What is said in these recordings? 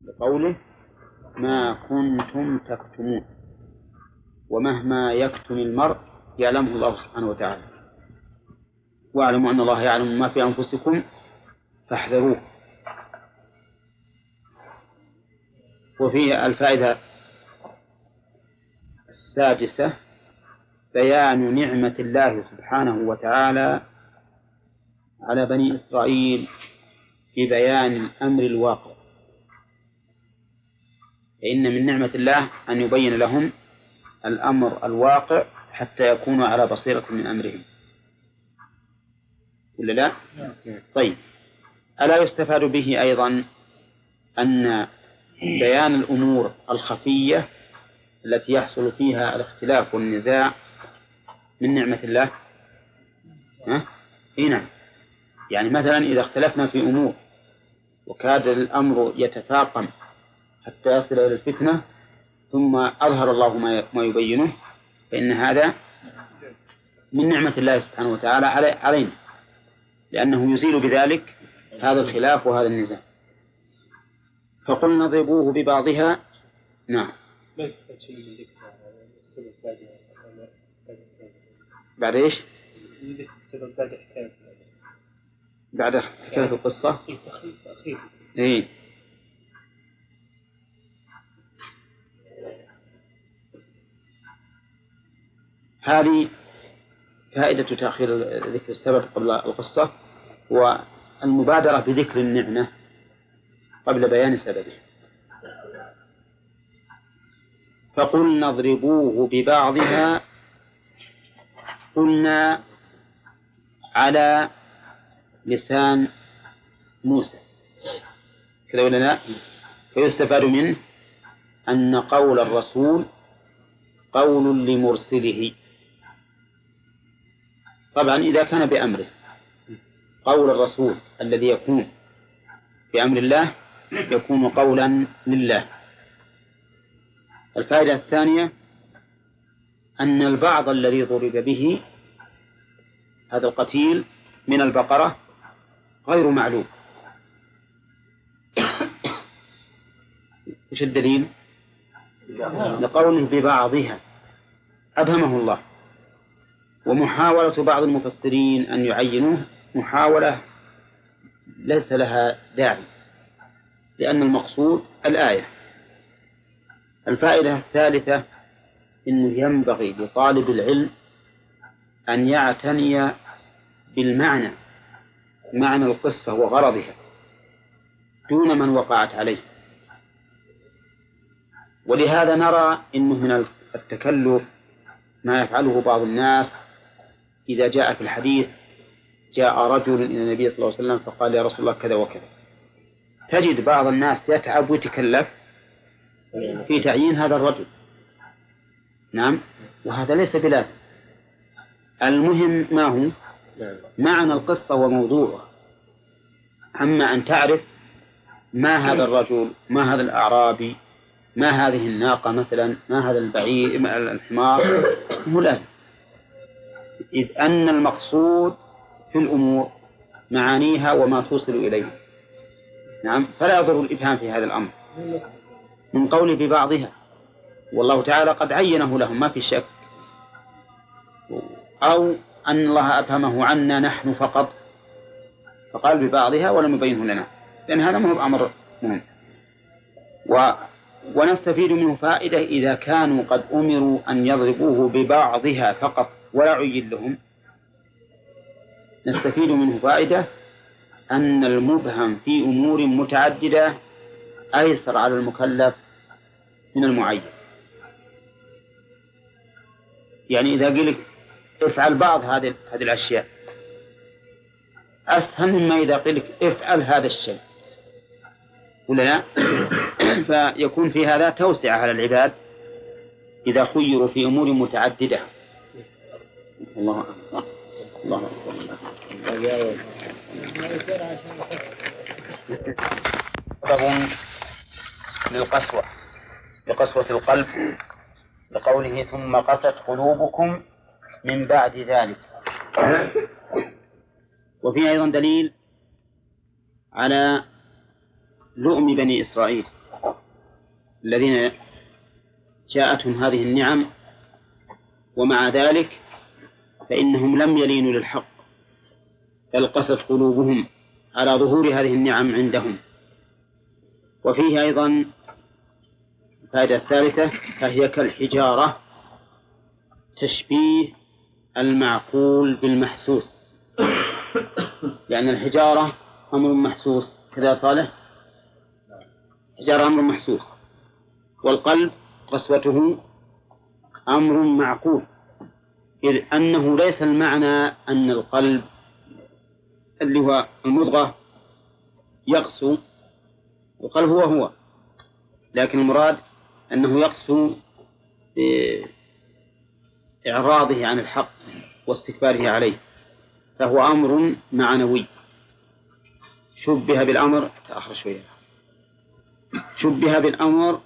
بقوله ما كنتم تكتمون، ومهما يكتم المرء يعلمه الله سبحانه وتعالى، واعلموا أن الله يعلم ما في أنفسكم فاحذروه. وفيه الفائدة السادسة بيان نعمة الله سبحانه وتعالى على بني إسرائيل في بيان الأمر الواقع، فإن من نعمة الله أن يبين لهم الأمر الواقع حتى يكونوا على بصيرة من أمرهم، ولا لا؟ طيب، ألا يستفاد به أيضا أن بيان الأمور الخفية التي يحصل فيها الاختلاف والنزاع من نعمة الله؟ نعم. يعني مثلا إذا اختلفنا في أمور وكاد الأمر يتفاقم حتى يصل إلى الفتنة ثم أظهر الله ما يبينه، فإن هذا من نعمة الله سبحانه وتعالى علينا، لأنه يزيل بذلك هذا الخلاف وهذا النزاع. فقلنا اضربوه ببعضها. نعم. بعد إيش؟ بعد حكاية القصة. إيه. هذه فائدة تأخير ذكر السبب قبل القصة، والمبادرة بذكر النعمة قبل بيان سببه. فقلنا اضربوه ببعضها، قلنا على لسان موسى كذا ولا لا؟ فيستفاد منه أن قول الرسول قول لمرسله، طبعا إذا كان بأمره. قول الرسول الذي يكون بأمر الله يكون قولا لله. الفائدة الثانية أن البعض الذي ضرب به هذا القتيل من البقرة غير معلوم. وش الدليل؟ لقوله ببعضها أبهمه الله. ومحاولة بعض المفسرين أن يعينوه محاولة ليس لها داعي، لأن المقصود الآية. الفائدة الثالثة إنه ينبغي لطالب العلم أن يعتني بالمعنى، معنى القصة وغرضها، دون من وقعت عليه. ولهذا نرى إنه من التكلف ما يفعله بعض الناس. إذا جاء في الحديث جاء رجل إلى النبي صلى الله عليه وسلم فقال يا رسول الله كذا وكذا، تجد بعض الناس يتعب ويتكلف في تعيين هذا الرجل. نعم، وهذا ليس بلازم. المهم ما هو معنى القصة وموضوعها. أما أن تعرف ما هذا الرجل، ما هذا الأعرابي، ما هذه الناقة مثلا، ما هذا البعير، ما الحمار، مو لازم. إذ أن المقصود في الأمور معانيها وما توصل إليه. نعم، فلا يضر الإبهام في هذا الأمر من قول ببعضها، والله تعالى قد عينه لهم ما في شك، أو أن الله أبهمه عنا نحن فقط فقال ببعضها ولم يبينه لنا، لأن هذا مهم أمر مهم. ونستفيد منه فائدة إذا كانوا قد أمروا أن يضربوه ببعضها فقط ولا عين لهم. نستفيد منه فائدة أن المبهم في أمور متعددة أيسر على المكلف من المعين. يعني إذا قلت افعل بعض هذه الأشياء أسهل مما إذا قلت افعل هذا الشيء، ولا لا؟ فيكون في هذا توسعة على العباد إذا خيروا في أمور متعددة. الله أكبر. الله أكبر. سبب للقسوة، لقسوة القلب، لقوله ثم قست قلوبكم من بعد ذلك. وفيه أيضا دليل على لؤم بني إسرائيل الذين جاءتهم هذه النعم ومع ذلك فإنهم لم يلينوا للحق، بل قست قلوبهم على ظهور هذه النعم عندهم. وفيه أيضا الفائدة الثالثة، فهي كالحجارة، تشبيه المعقول بالمحسوس، لأن الحجارة أمر محسوس كذا صالح، حجارة أمر محسوس، والقلب قسوته أمر معقول، إذ أنه ليس المعنى أن القلب اللي هو المضغة يقسو، القلب هو، لكن المراد أنه يقسو بإعراضه عن الحق واستكباره عليه، فهو أمر معنوي شبه بالأمر تأخر شوية، شبه بالأمر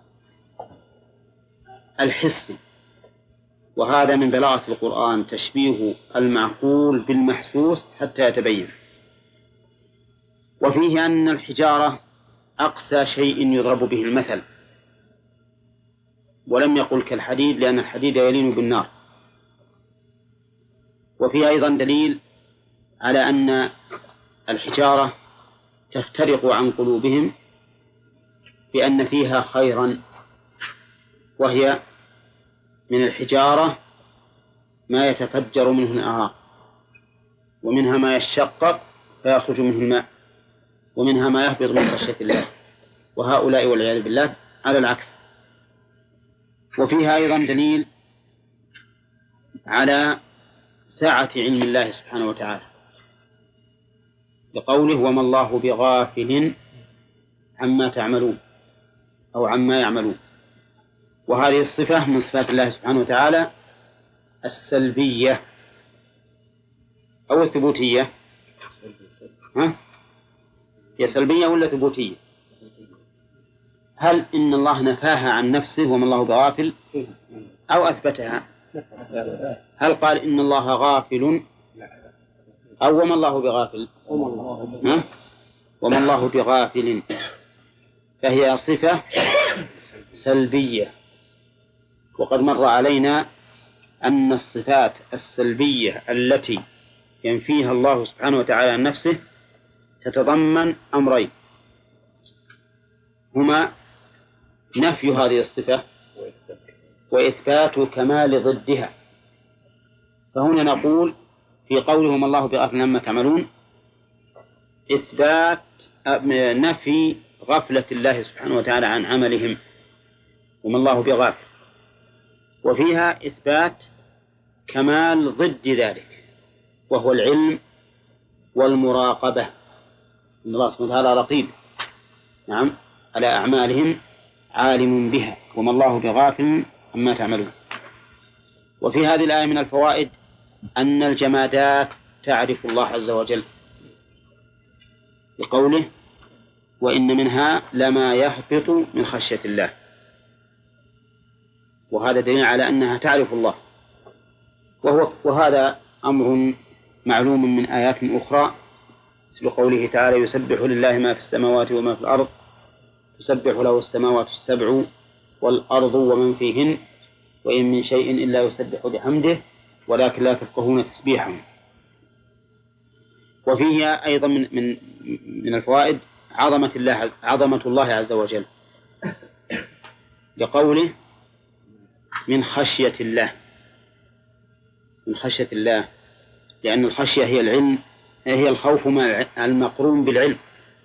الحسي، وهذا من بلاغة القرآن تشبيه المعقول بالمحسوس حتى يتبين. وفيه أن الحجارة أقسى شيء يضرب به المثل، ولم يقل كالحديد لأن الحديد يلين بالنار. وفيه أيضا دليل على أن الحجارة تفترق عن قلوبهم بأن فيها خيرا، وهي من الحجارة ما يتفجر منه الأنهار، ومنها ما يشقق فيخرج منه الماء، ومنها ما يهبط من خشية الله، وهؤلاء والعياذ بالله على العكس. وفيها أيضا دليل على سعة علم الله سبحانه وتعالى، لقوله وما الله بغافل عما تعملون أو عما يعملون. وهذه الصفة من صفات الله سبحانه وتعالى السلبية أو الثبوتية؟ هي سلبية ولا ثبوتية؟ هل إن الله نفاها عن نفسه وما الله بغافل أو أثبتها؟ هل قال إن الله غافل أو وما الله بغافل؟ وما الله بغافل، فهي صفة سلبية. وقد مر علينا أن الصفات السلبية التي ينفيها الله سبحانه وتعالى عن نفسه تتضمن أمرين، هما نفي هذه الصفة وإثبات كمال ضدها. فهنا نقول في قولهم الله بغافل عما تعملون إثبات نفي غفلة الله سبحانه وتعالى عن عملهم وما الله بغافل، وفيها إثبات كمال ضد ذلك وهو العلم والمراقبة، إن الله سبحانه وتعالى رقيب نعم على أعمالهم عالم بها وما الله بغافل عما تعملون. وفي هذه الآية من الفوائد أن الجمادات تعرف الله عز وجل، بقوله وإن منها لما يهبط من خشية الله، وهذا دليل على أنها تعرف الله، وهذا أمر معلوم من آيات أخرى، مثل قوله تعالى يسبح لله ما في السماوات وما في الأرض، تسبح له السماوات السبع والأرض ومن فيهن وإن من شيء إلا يسبح بحمده ولكن لا تفقهون تسبيحهم. وفيه أيضا من الفوائد عظمة الله عز وجل، لقوله من خشية الله، من خشية الله، لأن الخشية هي العلم، هي الخوف المقرون بالعلم،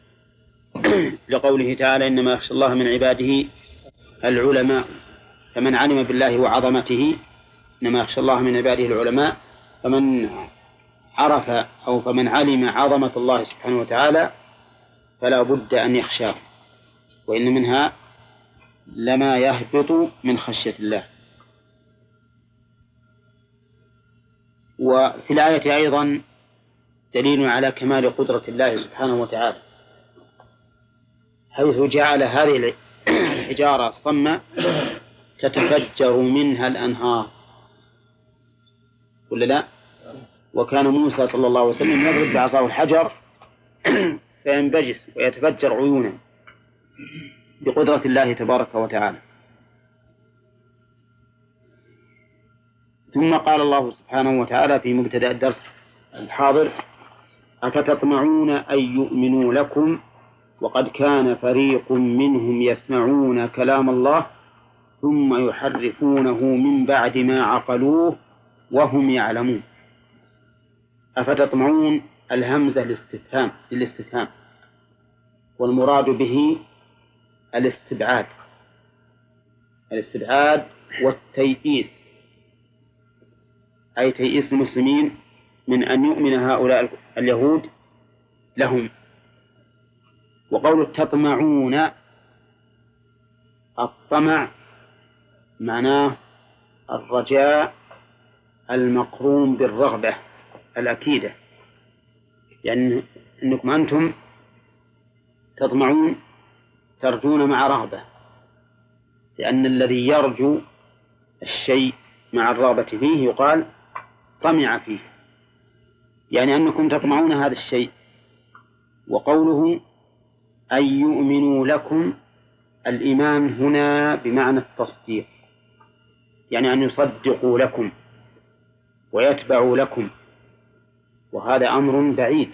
لقوله تعالى إنما يخشى الله من عباده العلماء، فمن علم بالله وعظمته إنما يخشى الله من عباده العلماء، فمن عرف أو فمن علم عظمة الله سبحانه وتعالى فلا بد أن يخشاه، وإن منها لما يهبط من خشية الله. وفي الآية أيضا دليل على كمال قدرة الله سبحانه وتعالى، حيث جعل هذه الحجارة الصمة تتفجر منها الأنهار، ولا لا؟ وكان موسى صلى الله عليه وسلم يضرب بعصاه الحجر فينبجس ويتفجر عيونه، بقدرة الله تبارك وتعالى. ثم قال الله سبحانه وتعالى في مبتدأ الدرس الحاضر: أفتطمعون أن يؤمنوا لكم وقد كان فريق منهم يسمعون كلام الله ثم يحرفونه من بعد ما عقلوه وهم يعلمون. أفتطمعون الهمزة للاستفهام والمراد به الاستبعاد والتيئيس، أي تيئيس المسلمين من أن يؤمن هؤلاء اليهود لهم. وقول تطمعون، الطمع معناه الرجاء المقرون بالرغبة الأكيدة، يعني أنكم أنتم تطمعون ترجون مع رغبة، لأن الذي يرجو الشيء مع الرغبة فيه يقال طمع فيه، يعني أنكم تطمعون هذا الشيء. وقوله أن يؤمنوا لكم، الإيمان هنا بمعنى التصديق، يعني أن يصدقوا لكم ويتبعوا لكم، وهذا أمر بعيد،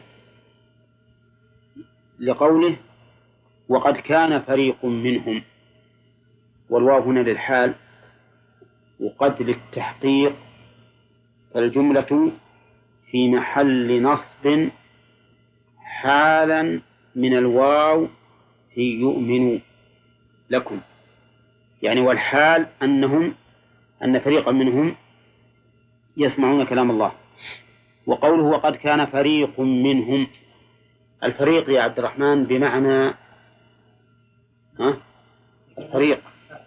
لقوله وقد كان فريق منهم، والواو هنا للحال وقد للتحقيق، فالجملة في محل نصب حالا من الواو في يؤمنوا لكم، يعني والحال أن فريقا منهم يسمعون كلام الله. وقوله وقد كان فريق منهم، الفريق يا عبد الرحمن بمعنى الفريق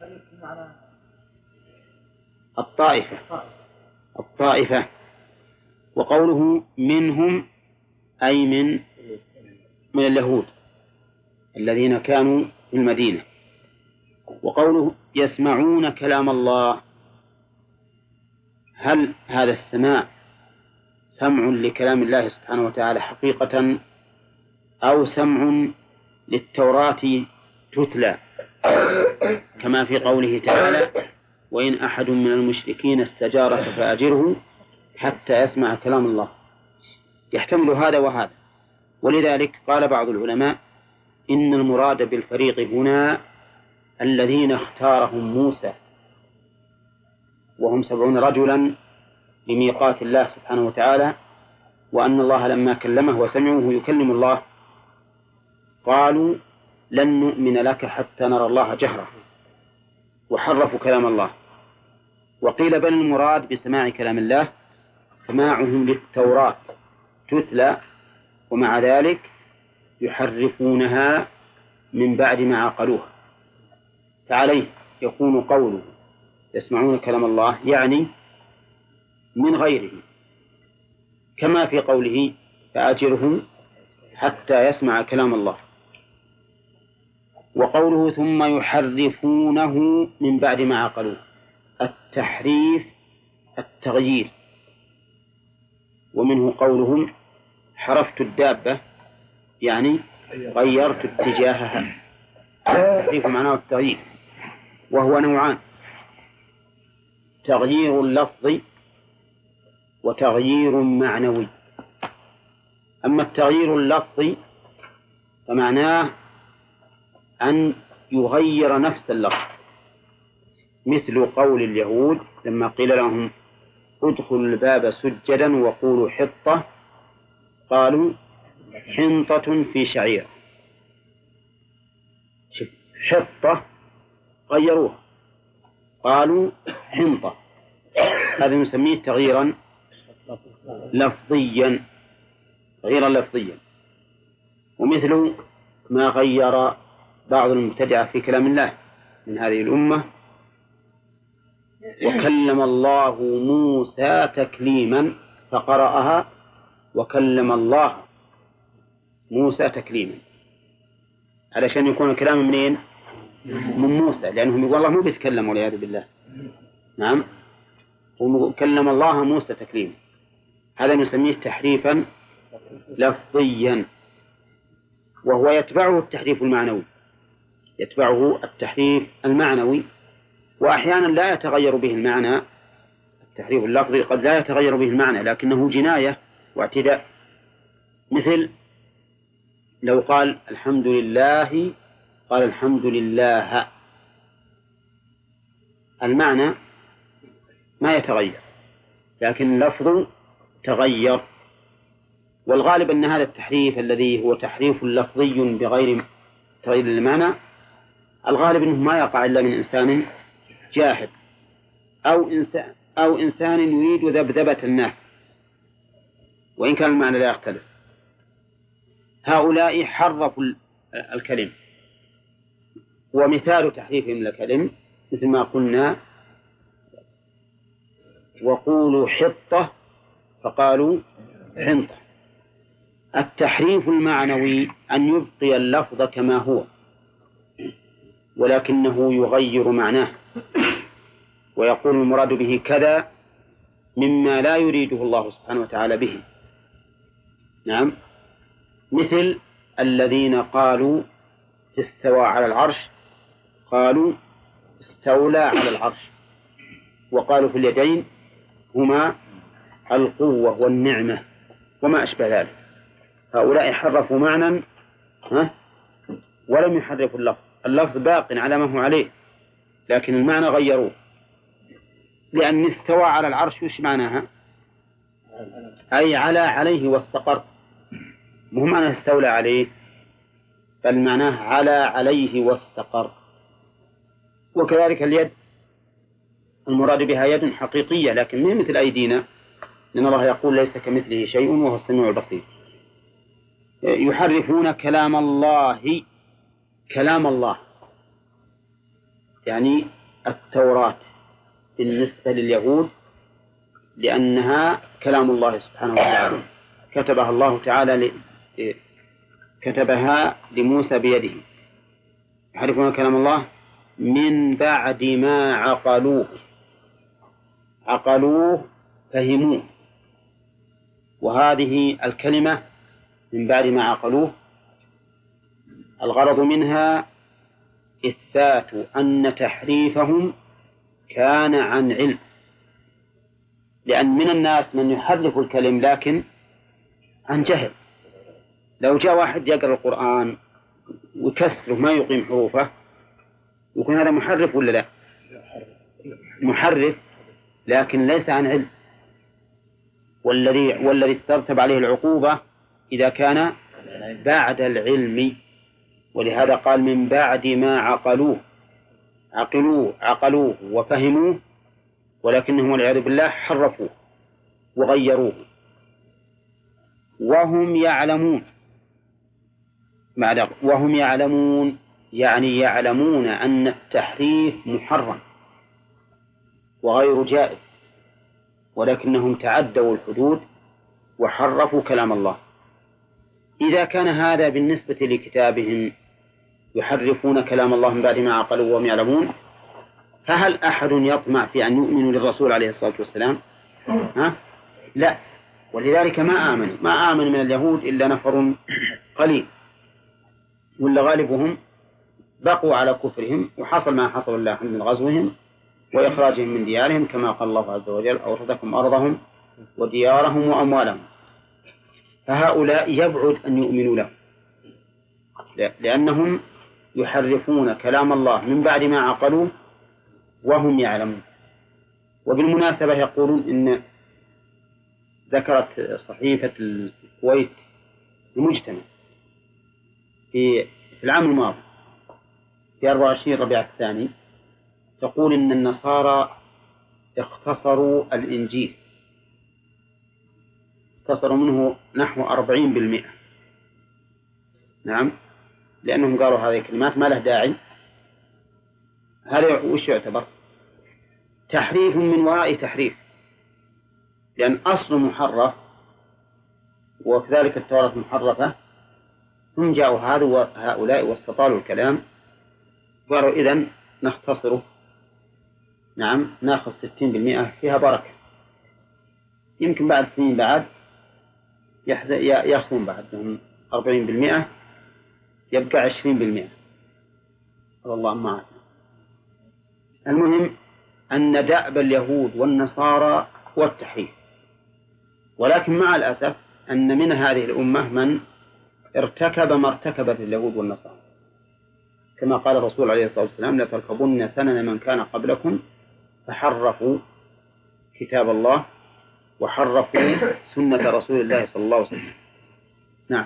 الطائفة. وقوله منهم أي من اليهود الذين كانوا في المدينة. وقوله يسمعون كلام الله، هل هذا السماع سمع لكلام الله سبحانه وتعالى حقيقة، أو سمع للتوراة تتلى كما في قوله تعالى وإن أحد من المشركين استجارك فأجره حتى يسمع كلام الله؟ يحتمل هذا وهذا. ولذلك قال بعض العلماء إن المراد بالفريق هنا الذين اختارهم موسى، وهم 70 رجلا لميقات الله سبحانه وتعالى، وأن الله لما كلمه وسمعوه يكلم الله قالوا لن نؤمن لك حتى نرى الله جهرة، وحرفوا كلام الله. وقيل بل المراد بسماع كلام الله سماعهم للتوراة تتلى، ومع ذلك يحرفونها من بعد ما عقلوها، فعليه يكون قوله يسمعون كلام الله يعني من غيره، كما في قوله فأجره حتى يسمع كلام الله. وقوله ثم يحرفونه من بعد ما عقلوه، التحريف التغيير، ومنه قولهم حرفت الدابة يعني غيرت اتجاهها. التحريف معناه التغيير، وهو نوعان: تغيير لفظي وتغيير معنوي. أما التغيير اللفظي فمعناه أن يغير نفس اللفظ، مثل قول اليهود لما قيل لهم ادخلوا الباب سجدا وقولوا حطة قالوا حنطة في شعير. حطة غيروها قالوا حنطة، هذا نسميه تغييرا لفظيا. ومثل ما غير بعض المبتدعة في كلام الله من هذه الأمة: وكلم الله موسى تكليما، فقرأها وكلم الله موسى تكليما، علشان يكون الكلام منين؟ من موسى، لأنهم يقول الله مو بيتكلم والعياذ بالله. نعم، وكلم الله موسى تكليما، هذا نسميه تحريفا لفظيا، وهو يتبعه التحريف المعنوي. يتبعه التحريف المعنوي، وأحيانا لا يتغير به المعنى. التحريف اللفظي قد لا يتغير به المعنى لكنه جناية واعتداء، مثل لو قال الحمد لله قال الحمد لله، المعنى ما يتغير لكن اللفظ تغير. والغالب أن هذا التحريف الذي هو تحريف لفظي بغير تغيير المعنى، الغالب أنه ما يقع إلا من إنسان جاهل أو إنسان يريد ذبذبة الناس، وإن كان المعنى لا يختلف. هؤلاء حرفوا الكلم، ومثال تحريفهم الكلم مثل ما قلنا وقولوا حطة فقالوا حنطة. التحريف المعنوي أن يبقي اللفظ كما هو ولكنه يغير معناه ويقول المراد به كذا مما لا يريده الله سبحانه وتعالى به. نعم، مثل الذين قالوا استوى على العرش قالوا استولى على العرش، وقالوا في اليدين هما القوة والنعمة وما أشبه ذلك. هؤلاء حرفوا معنى ولم يحرفوا اللفظ، اللفظ باق على ما هو عليه لكن المعنى غيروه. لأن استوى على العرش وش معناها؟ أي عليه واستقر، مو معنى استولى عليه بل معناه عليه واستقر. وكذلك اليد المراد بها يد حقيقية لكن من مثل أيدينا، لأن الله يقول ليس كمثله شيء وهو السميع البصير. يحرفون كلام الله يعني التوراة بالنسبة لليهود لأنها كلام الله سبحانه وتعالى، كتبها الله تعالى كتبها لموسى بيده. يحرفون كلام الله من بعد ما عقلوه فهموه. وهذه الكلمة من بعد ما عقلوه الغرض منها إثبات أن تحريفهم كان عن علم، لأن من الناس من يحرف الكلم لكن عن جهل. لو جاء واحد يقرأ القرآن وكسره ما يقيم حروفه يكون هذا محرف ولا لا؟ محرف لكن ليس عن علم، والذي ترتب عليه العقوبة إذا كان بعد العلم. ولهذا قال من بعد ما عقلوه وفهموه ولكنهم والعياذ بالله حرفوه وغيروه وهم يعلمون يعني يعلمون أن التحريف محرم وغير جائز، ولكنهم تعدوا الحدود وحرفوا كلام الله. إذا كان هذا بالنسبة لكتابهم يحرفون كلام الله من بعد ما عقلوا وهم يعلمون، فهل أحد يطمع في أن يؤمنوا للرسول عليه الصلاة والسلام؟ لا. ولذلك ما آمن من اليهود إلا نفر قليل، ولا غالبهم بقوا على كفرهم وحصل ما حصل الله من غزوهم وإخراجهم من ديارهم كما قال الله عز وجل أورثكم أرضهم وديارهم وأموالهم. فهؤلاء يبعد أن يؤمنوا له لأنهم يحرفون كلام الله من بعد ما عقلوه وهم يعلمون. وبالمناسبة يقولون إن ذكرت صحيفة الكويت المجتمع في العام الماضي في 24 ربيع الثاني تقول إن النصارى اختصروا الإنجيل، اختصروا منه نحو 40%. نعم، لأنهم قالوا هذه الكلمات ما له داعي. هذا وش يعتبر؟ تحريف من وراء تحريف، لأن أصل محرف وكذلك التوراة محرفة، هم جاءوا هؤلاء واستطالوا الكلام قالوا إذن نختصره. نعم، ناخذ 60% فيها بركة، يمكن بعد سنين بعد يأخذون بعدهم 40%، يبقى 20%. والله ما أعرف. المهم أن دأب اليهود والنصارى هو التحريف، ولكن مع الأسف أن من هذه الأمة من ارتكب ما ارتكبت اليهود والنصارى، كما قال الرسول عليه الصلاة والسلام: لتركبن سنن من كان قبلكم فحرفوا كتاب الله وحرفوا سنة رسول الله صلى الله عليه وسلم. نعم.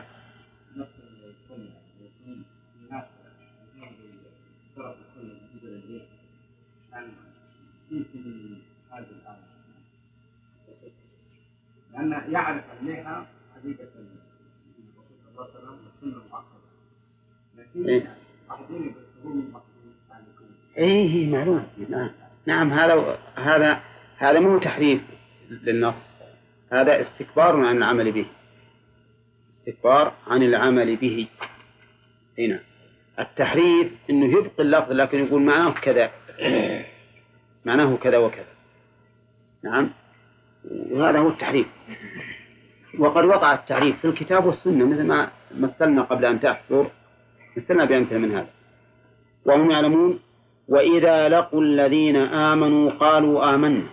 لأن يعرف عليها حقيقة الرسول صلى الله عليه وسلم والسنة المؤكدة، لكن أحدين بسهم المقصود إيه معلوم. نعم هذا مو تحريف للنص، هذا استكبار عن العمل به، استكبار عن العمل به. هنا التحريف إنه يبقي اللفظ لكن يقول معناه كذا، معناه كذا وكذا. نعم، وهذا هو التحريف. وقد وقع التحريف في الكتاب والسنة، مثل ما مثلنا قبل أن تحضر، مثلنا بأمثلة من هذا. وهم يعلمون: وإذا لقوا الذين آمنوا قالوا آمنا.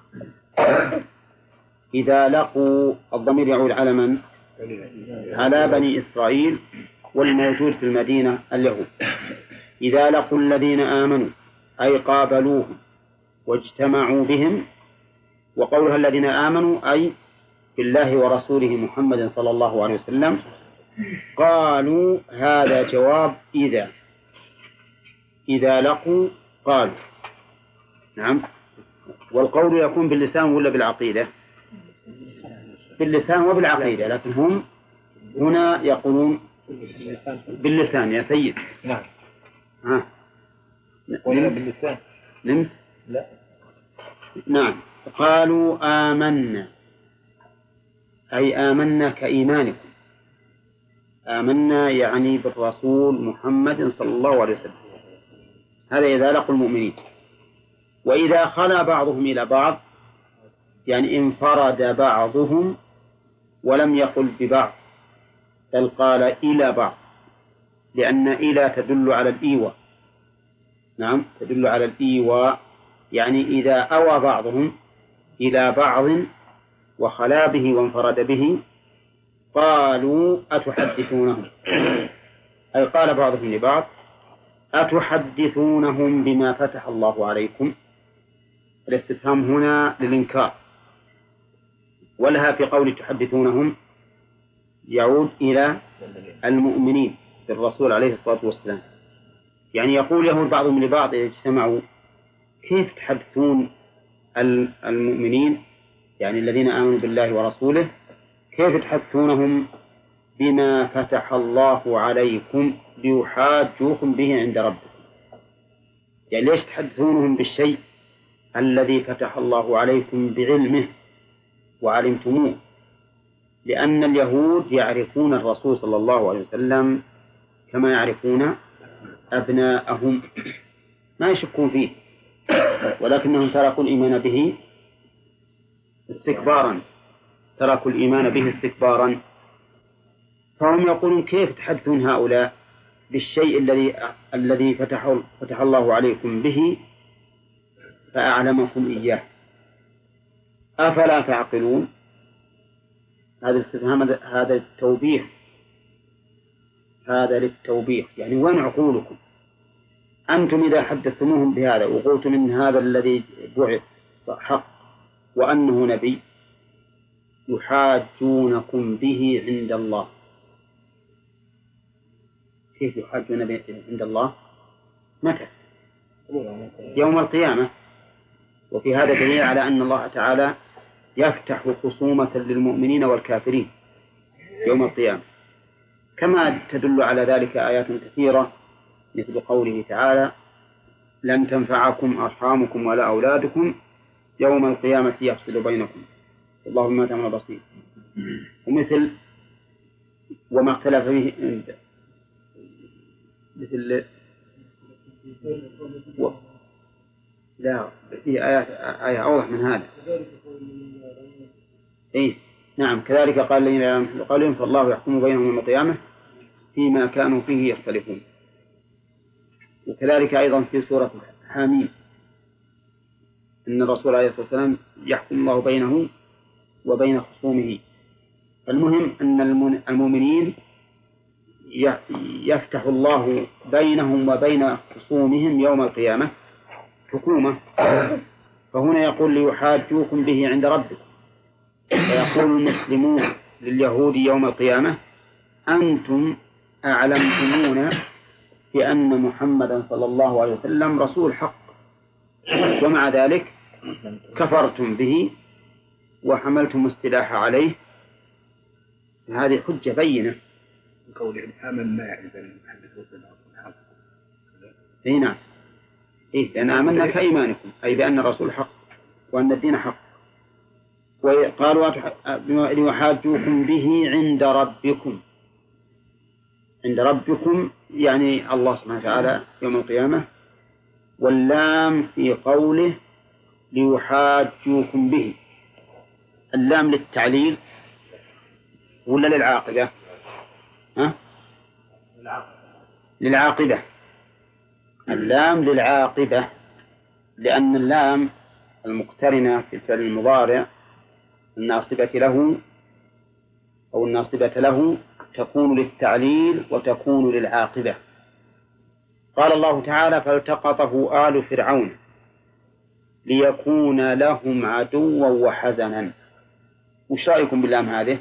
إذا لقوا، الضمير يعود على من؟ على بني إسرائيل، والموجود في المدينة اليهود. إذا لقوا الذين آمنوا أي قابلوهم واجتمعوا بهم، وقولها الذين آمنوا أي بالله ورسوله محمد صلى الله عليه وسلم، قالوا، هذا جواب إذا لقوا قالوا. نعم. والقول يكون باللسان ولا بالعقيدة؟ باللسان وبالعقيدة، لكن هم هنا يقولون باللسان. يا سيد. نعم. باللسان. نمت؟ لا. نعم. قالوا آمنا أي آمنا كإيمانكم. آمنا يعني بالرسول محمد صلى الله عليه وسلم. هذا إذا لقوا المؤمنين. وإذا خلا بعضهم إلى بعض يعني انفرد بعضهم ولم يقل ببعض، بل قال إلى بعض، لأن إلى تدل على الإيواء. نعم، تدل على الإيواء، يعني إذا أوى بعضهم إلى بعض وخلا به وانفرد به قالوا أتحدثونهم، أي قال بعضهم لبعض: أتحدثونهم بما فتح الله عليكم. الاستفهام هنا للإنكار، ولها في قول تحدثونهم يعود إلى المؤمنين بالرسول عليه الصلاة والسلام. يعني يقول يهود بعضهم لبعض إذا اجتمعوا: كيف تحدثون المؤمنين يعني الذين آمنوا بالله ورسوله، كيف تحدثونهم بما فتح الله عليكم ليحاجوكم به عند ربكم؟ يعني ليش تحدثونهم بالشيء الذي فتح الله عليكم بعلمه وعلمتموه؟ لأن اليهود يعرفون الرسول صلى الله عليه وسلم كما يعرفون أبناءهم، ما يشكون فيه، ولكنهم تركوا الإيمان به استكبارا، تركوا الإيمان به استكبارا. فهم يقولون: كيف تحدثون هؤلاء بالشيء الذي فتح الله عليكم به فأعلمكم إياه، أفلا تعقلون؟ هذا الاستفهام هذا التوبيخ، هذا للتوبيخ، يعني وين عقولكم؟ أنتم إذا حدثتموهم بهذا وقلتم إن هذا الذي بعث حق وأنه نبي يحاجونكم به عند الله. كيف يحاجون به عند الله؟ متى؟ يوم القيامة. وفي هذا دليل على أن الله تعالى يفتح خصومة للمؤمنين والكافرين يوم القيامة، كما تدل على ذلك آيات كثيرة مثل قوله تعالى: لن تنفعكم أرحامكم ولا أولادكم يوم القيامة يفصل بينكم والله بما تعملون بصير. ومثل وما اختلف به مثل لا، في آية أوضح من هذا. إيه نعم، كذلك قال الذين لا يعلمون قولهم فالله يحكم بينهم يوم القيامة فيما كانوا فيه يختلفون. وكذلك أيضا في سورة حاميم إن الرسول عليه الصلاة والسلام يحكم الله بينه وبين خصومه. المهم أن المؤمنين يفتح الله بينهم وبين خصومهم يوم القيامة حكومة. فهنا يقول ليحاجوكم به عند ربكم، فيقول المسلمون لليهود يوم القيامة أنتم أعلمتمونا بأن محمدا صلى الله عليه وسلم رسول حق، ومع ذلك كفرتم به وحملتم السلاح عليه. هذه حجة بينة. قول آمنا إذا حدثوا أي نعم، لأن آمنا كإيمانكم، أي بأن الرسول حق وأن الدين حق. وقالوا ليحاجوكم به عند ربكم. عند ربكم يعني الله سبحانه وتعالى يوم القيامة. واللام في قوله ليحاجوكم به، اللام للتعليل ولا للعاقبة؟ للعاقبة. اللام للعاقبة، لأن اللام المقترنة في الفعل المضارع الناصبة له أو الناصبة له تكون للتعليل وتكون للعاقبة. قال الله تعالى فالتقطه آل فرعون ليكون لهم عدوا وحزنا. وش رأيكم باللام هذه؟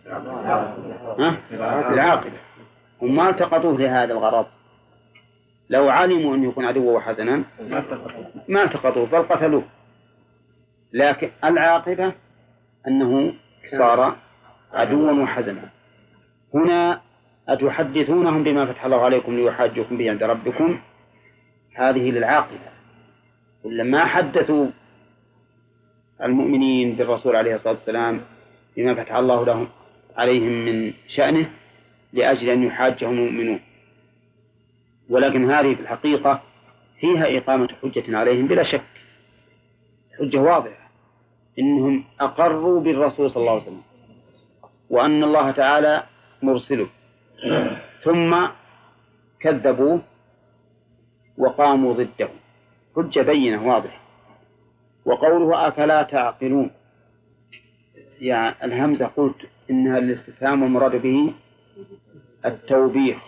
العاقبة. هم ما التقطوه لهذا الغرض، لو علموا أن يكون عدوا وحزنا ما التقطوه بل قتلوه، لكن العاقبة أنه صار عدوا وحزنا. هنا أتحدثونهم بما فتح الله عليكم ليحاجوكم به عند ربكم، هذه للعاقبة. ولما حدثوا المؤمنين بالرسول عليه الصلاة والسلام بما فتح الله لهم عليهم من شأنه لأجل أن يحاجهم المؤمنون، ولكن هذه في الحقيقة فيها إقامة حجة عليهم بلا شك، حجة واضحة إنهم أقروا بالرسول صلى الله عليه وسلم وأن الله تعالى مرسله، ثم كذبوه وقاموا ضده، حجة بينة واضحة. وقوله أفلا تعقلون، يعني الهمزة قلت إنها الاستفهام والمراد به التوبيخ،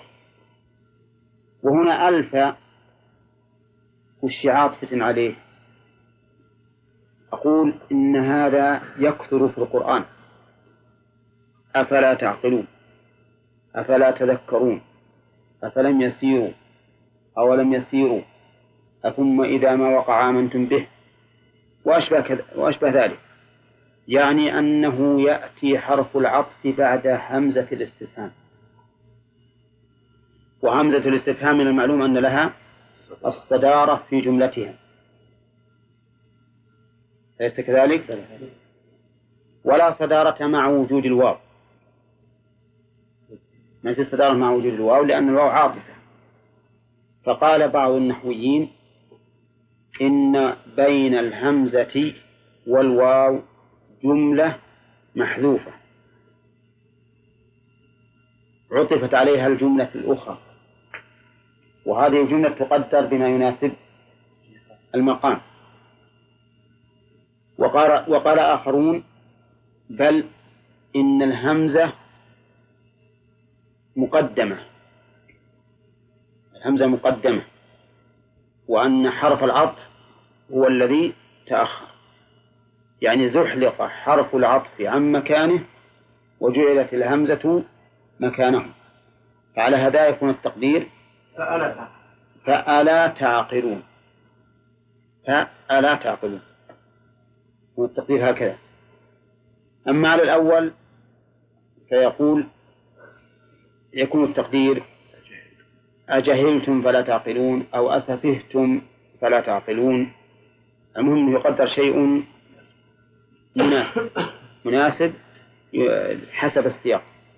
وهنا ألف وش عاطفة عليه؟ أقول إن هذا يكثر في القرآن. أفلا تعقلون، أفلا تذكرون، أفلم يسيروا أولم يسيروا، أثم إذا ما وقع آمنتم به، وأشبه ذلك. يعني أنه يأتي حرف العطف بعد همزة الاستفهام، وهمزة الاستفهام من المعلوم أن لها الصدارة في جملتها، أليس كذلك؟ ولا صدارة مع وجود الواو، ما في الصدارة مع وجود الواو لأن الواو عاطفة. فقال بعض النحويين إن بين الهمزة والواو جملة محذوفة عطفت عليها الجملة الأخرى، وهذه الجملة تقدر بما يناسب المقام. وقال آخرون بل إن الهمزة مقدمة، الهمزة مقدمة، وأن حرف العطف هو الذي تأخر، يعني زحلق حرف العطف عن مكانه وجعلت الهمزة مكانه. فعلى هذا يكون التقدير فألا تعقلون، فألا تعقلون، والتقدير هكذا. أما على الأول فيقول يكون التقدير أجهلتم فلا تعقلون أو أسفهتم فلا تعقلون. المهم يقدر شيء مناسب حسب السياق.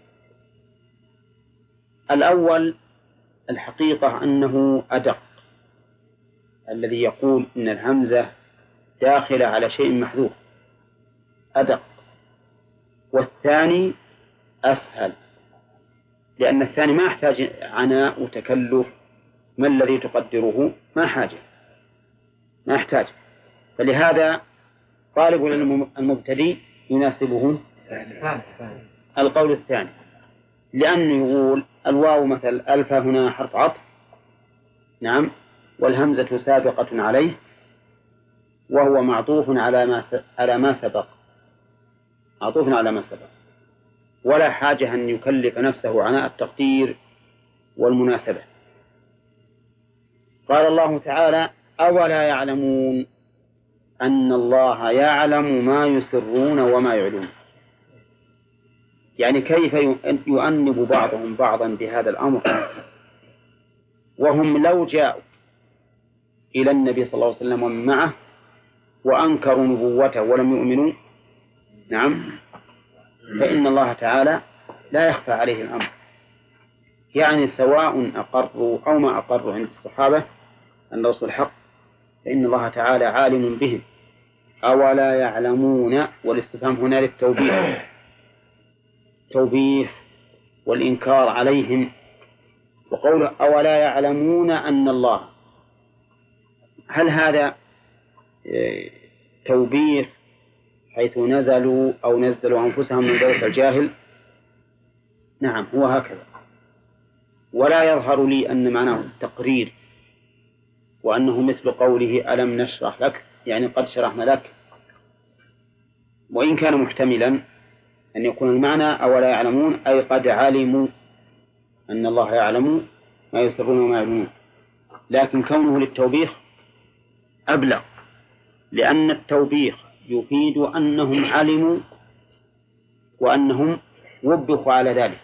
الأول الحقيقة أنه أدق، الذي يقول إن الهمزة داخلة على شيء محذوف أدق. والثاني أسهل، لأن الثاني ما يحتاج عناء وتكلف ما الذي تقدره؟ ما حاجة، ما يحتاج. فلهذا طالب العلم المبتدئ يناسبه القول الثاني، لأنه يقول الواو مثل ألف هنا حرف عطف، نعم، والهمزة سابقة عليه وهو معطوف على ما سبق، معطوف على ما سبق، ولا حاجة أن يكلف نفسه عناء التقدير والمناسبة. قال الله تعالى: أولا يعلمون أن الله يعلم ما يسرون وما يعلنون. يعني كيف يؤنب بعضهم بعضا بهذا الأمر، وهم لو جاءوا إلى النبي صلى الله عليه وسلم ومن معه وأنكروا نبوته ولم يؤمنوا، نعم، فإن الله تعالى لا يخفى عليه الأمر، يعني سواء أقروا أو ما أقروا عند الصحابة أن الرسول حق، فإن الله تعالى عالم بهم. أولا يعلمون، والاستفهام هنا للتوبيخ، توبيخ والإنكار عليهم. وقوله أولا يعلمون أن الله، هل هذا توبيخ حيث نزلوا أو نزلوا أنفسهم من ذلك الجاهل؟ نعم، هو هكذا. ولا يظهر لي أن معناه التقرير، وأنه مثل قوله ألم نشرح لك، يعني قد شرحنا لك، وإن كان محتملا أن يكون المعنى أولا يعلمون أي قد علموا أن الله يعلم ما يسرون وما يعلمون، لكن كونه للتوبيخ أبلغ، لأن التوبيخ يفيد أنهم علموا وأنهم وبخوا على ذلك،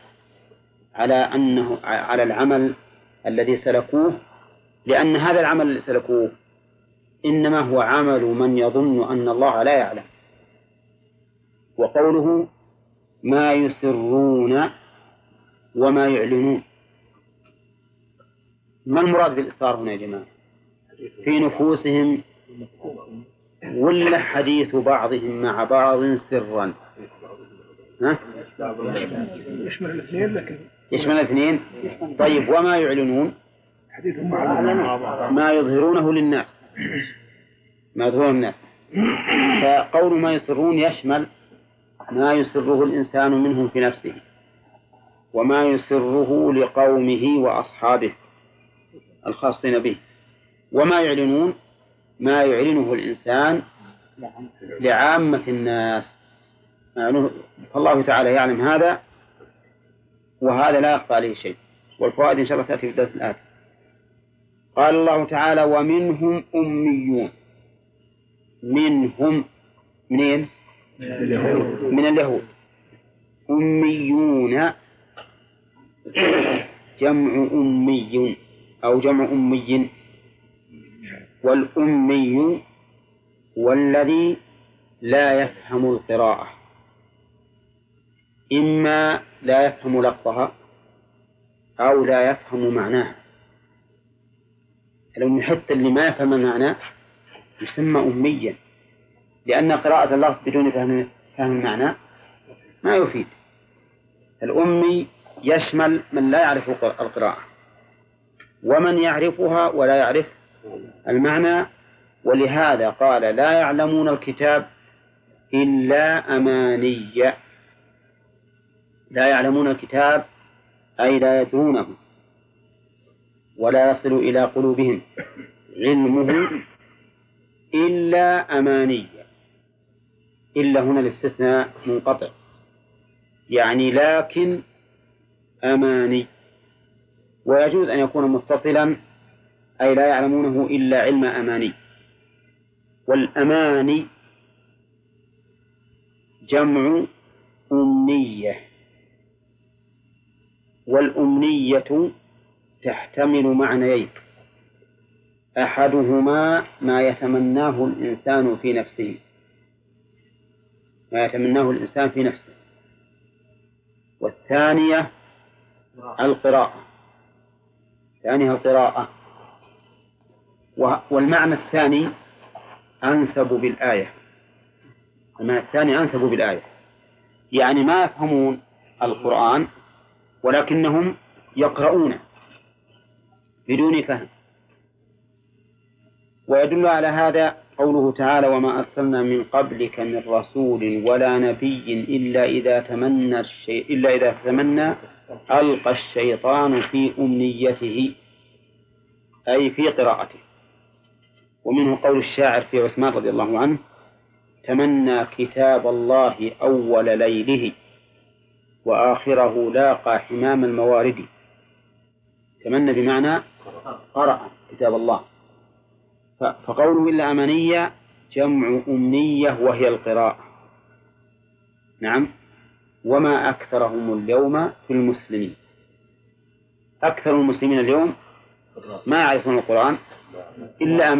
على العمل الذي سلكوه، لأن هذا العمل الذي سلكوه إنما هو عمل من يظن أن الله لا يعلم. وقوله ما يسرون وما يعلنون، ما المراد بالإصرار هنا يا جماعة؟ في نفوسهم ولا حديث بعضهم مع بعض سرا؟ ها؟ يشمل الاثنين، لكن يشمل الاثنين. طيب، وما يعلنون؟ حديثهم مع بعض، ما يظهرونه للناس، ما يظهرونه للناس. فقول ما يسرون يشمل ما يسره الإنسان منهم في نفسه، وما يسره لقومه وأصحابه الخاصين به. وما يعلنون ما يعلنه الإنسان لعامة الناس، فالله تعالى يعلم هذا، وهذا لا يخفى عليه شيء. والفوائد إن شاء الله تأتي في الدرس الآتي. قال الله تعالى: ومنهم أميون. منهم منين؟ من اليهود. أميون جمع أمي أو جمع أمي، والأمي والذي لا يفهم القراءة، إما لا يفهم لفظها أو لا يفهم معناها. الأمي حتى اللي ما يفهم المعنى يسمى أميا، لأن قراءة اللفظ بدون فهم المعنى ما يفيد. الأمي يشمل من لا يعرف القراءة ومن يعرفها ولا يعرف المعنى، ولهذا قال لا يعلمون الكتاب إلا أماني. لا يعلمون الكتاب أي لا يدرونه ولا يصل إلى قلوبهم علمه إلا أماني. إلا هنا الاستثناء منقطع، يعني لكن أماني. ويجوز أن يكون متصلا أي لا يعلمونه إلا علم أماني. والأماني جمع أمنية، والأمنية تحتمل معنيين: أحدهما ما يتمناه الإنسان في نفسه، ما يتمناه الإنسان في نفسه، والثانية القراءة، ثانيها القراءة. والمعنى الثاني أنسب بالآية، المعنى الثاني أنسب بالآية، يعني ما يفهمون القرآن ولكنهم يقرؤونه، بدون فهم. ويدل على هذا قوله تعالى: وما أرسلنا من قبلك من رسول ولا نبي إلا إذا تمنى ألقى الشيطان في أمنيته، أي في قراءته. ومنه قول الشاعر في عثمان رضي الله عنه: تمنى كتاب الله أول ليله وآخره لاقى حمام الموارد. تمنى بمعنى قرأ كتاب الله. فقوله إلا أمانية جمع أمنية وهي القراءة. نعم. وما أكثرهم اليوم في المسلمين، أكثر المسلمين اليوم ما يعرفون القرآن إلا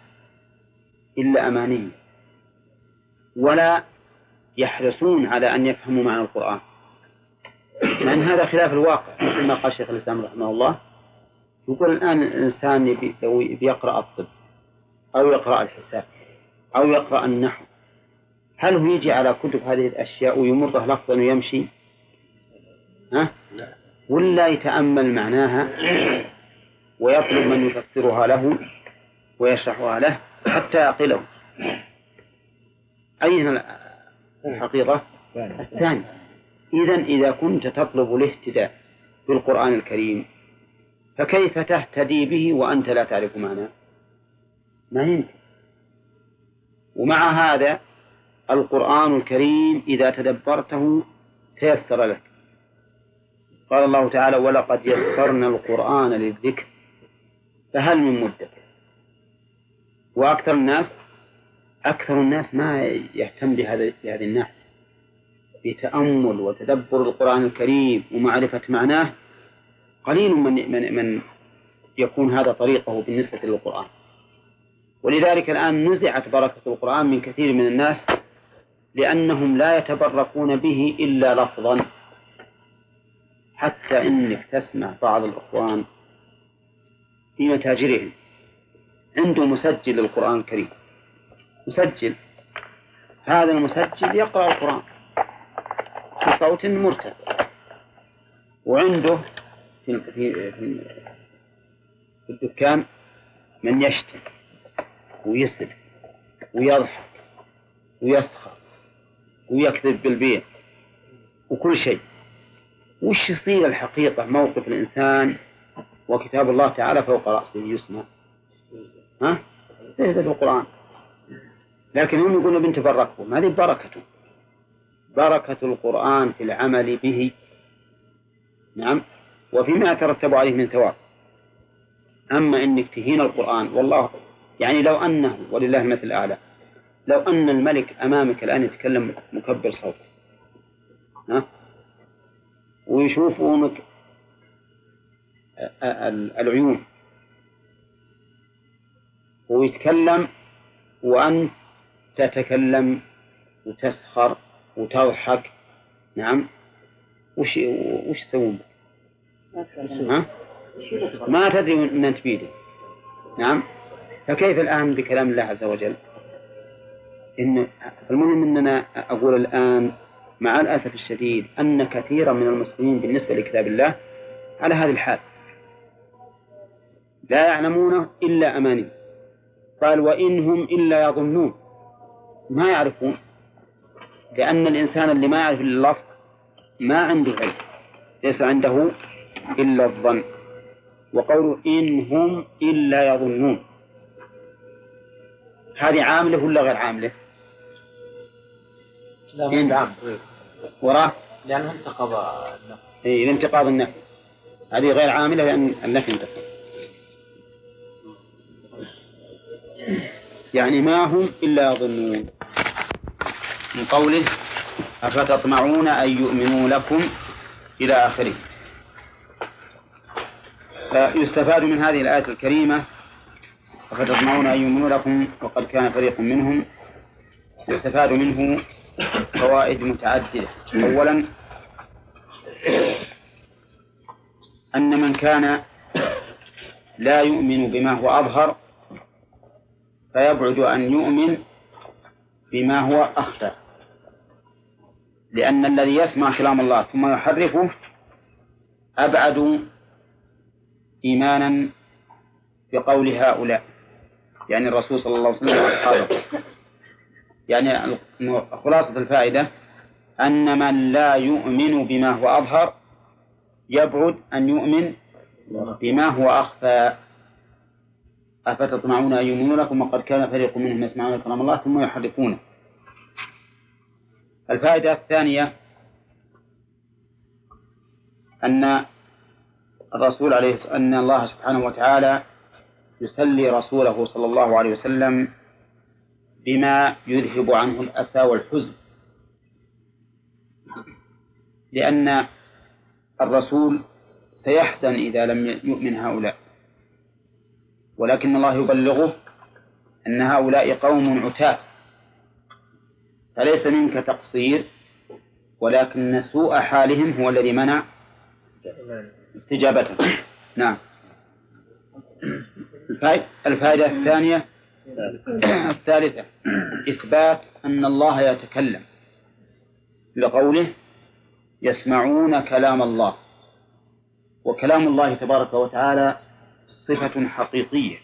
أماني، ولا يحرصون على أن يفهموا معنى القرآن، مع أن هذا خلاف الواقع. كما قال شيخ الإسلام رحمه الله، يقول الآن الإنسان بيقرأ الطب أو يقرأ الحساب أو يقرأ النحو، هل هو يجي على كتب هذه الأشياء ويمره لفظا ويمشي؟ ولا يتأمل معناها ويطلب من يفسرها له ويشرحها له حتى يعقله؟ أين الحقيقة؟ الثاني. إذا كنت تطلب الاهتداء بالقرآن الكريم فكيف تهتدي به وأنت لا تعرف معناه؟ ما يمكن. ومع هذا القرآن الكريم إذا تدبرته تيسر لك. قال الله تعالى: ولقد يسرنا القرآن للذكر فهل من مدكر. وأكثر الناس ما يهتم بهذه الناحية، بتأمل وتدبر القرآن الكريم ومعرفة معناه. قليل من يكون هذا طريقه بالنسبة للقرآن. ولذلك الآن نزعت بركة القرآن من كثير من الناس، لأنهم لا يتبركون به إلا لفظا. حتى إنك تسمع بعض الأخوان في متاجرهم عنده مسجل للقرآن الكريم، مسجل، هذا المسجل يقرأ القرآن بصوت مرتفع، وعنده في الدكان من يشتم ويسب ويضحك ويسخر ويكذب بالبيع وكل شيء. وش يصير الحقيقة؟ موقف الإنسان وكتاب الله تعالى فوق رأسه يسمع، استهزأ بالقرآن. لكن هم يقولون بنتبركوا، هذه بركة القرآن في العمل به. نعم. وفيما يترتب عليه من ثواب. أما إنك تهين القرآن، والله يعني لو أنه، ولله المثل الأعلى، لو أن الملك أمامك الآن يتكلم مكبر صوت ويشوفونك العيون ويتكلم وأنت تتكلم وتسخر وتضحك، نعم، وش تسوون؟ ما تدري من أنت بيده. نعم. فكيف الآن بكلام الله عز وجل؟ المهم أننا أقول الآن مع الأسف الشديد أن كثيرا من المسلمين بالنسبة لكتاب الله على هذه الحال، لا يعلمونه إلا أماني. قال: وإنهم إلا يظنون، ما يعرفون، لأن الإنسان اللي ما يعرف اللفظ ما عنده علم، ليس عنده إلا الظن. وقولوا إنهم إلا يظنون، هذه عاملة ولا غير عاملة؟ لا عاملة. وراه لأنه انتقض النفي. الانتقاض النفي، هذه غير عاملة لأن النفي انتقض. يعني ما هم إلا يظنون. من قوله: أفتطمعون أن يؤمنوا لكم إلى آخره. فيستفاد من هذه الآية الكريمة: أفتطمعون أن يؤمنوا لكم وقد كان فريق منهم. يستفاد منه فوائد متعددة. أولا، أن من كان لا يؤمن بما هو أظهر فيبعد أن يؤمن بما هو أخفى، لأن الذي يسمع كلام الله ثم يحرفه أبعد إيمانا بقول هؤلاء، يعني الرسول صلى الله عليه وسلم وأصحابه. يعني خلاصة الفائدة أن من لا يؤمن بما هو أظهر يبعد أن يؤمن بما هو أخفى. أفتطمعون أن يؤمنوا لكم وقد كان فريق منهم يسمعون كلام الله ثم يحرفونه. الفائدة الثانية أن الله سبحانه وتعالى يسلي رسوله صلى الله عليه وسلم بما يذهب عنه الأسى والحزن، لأن الرسول سيحزن إذا لم يؤمن هؤلاء، ولكن الله يبلغه أن هؤلاء قوم عتاة، فليس منك تقصير، ولكن سوء حالهم هو الذي منع استجابته. نعم. الفائدة الثانية الثالثة إثبات أن الله يتكلم، لقوله يسمعون كلام الله، وكلام الله تبارك وتعالى صفة حقيقية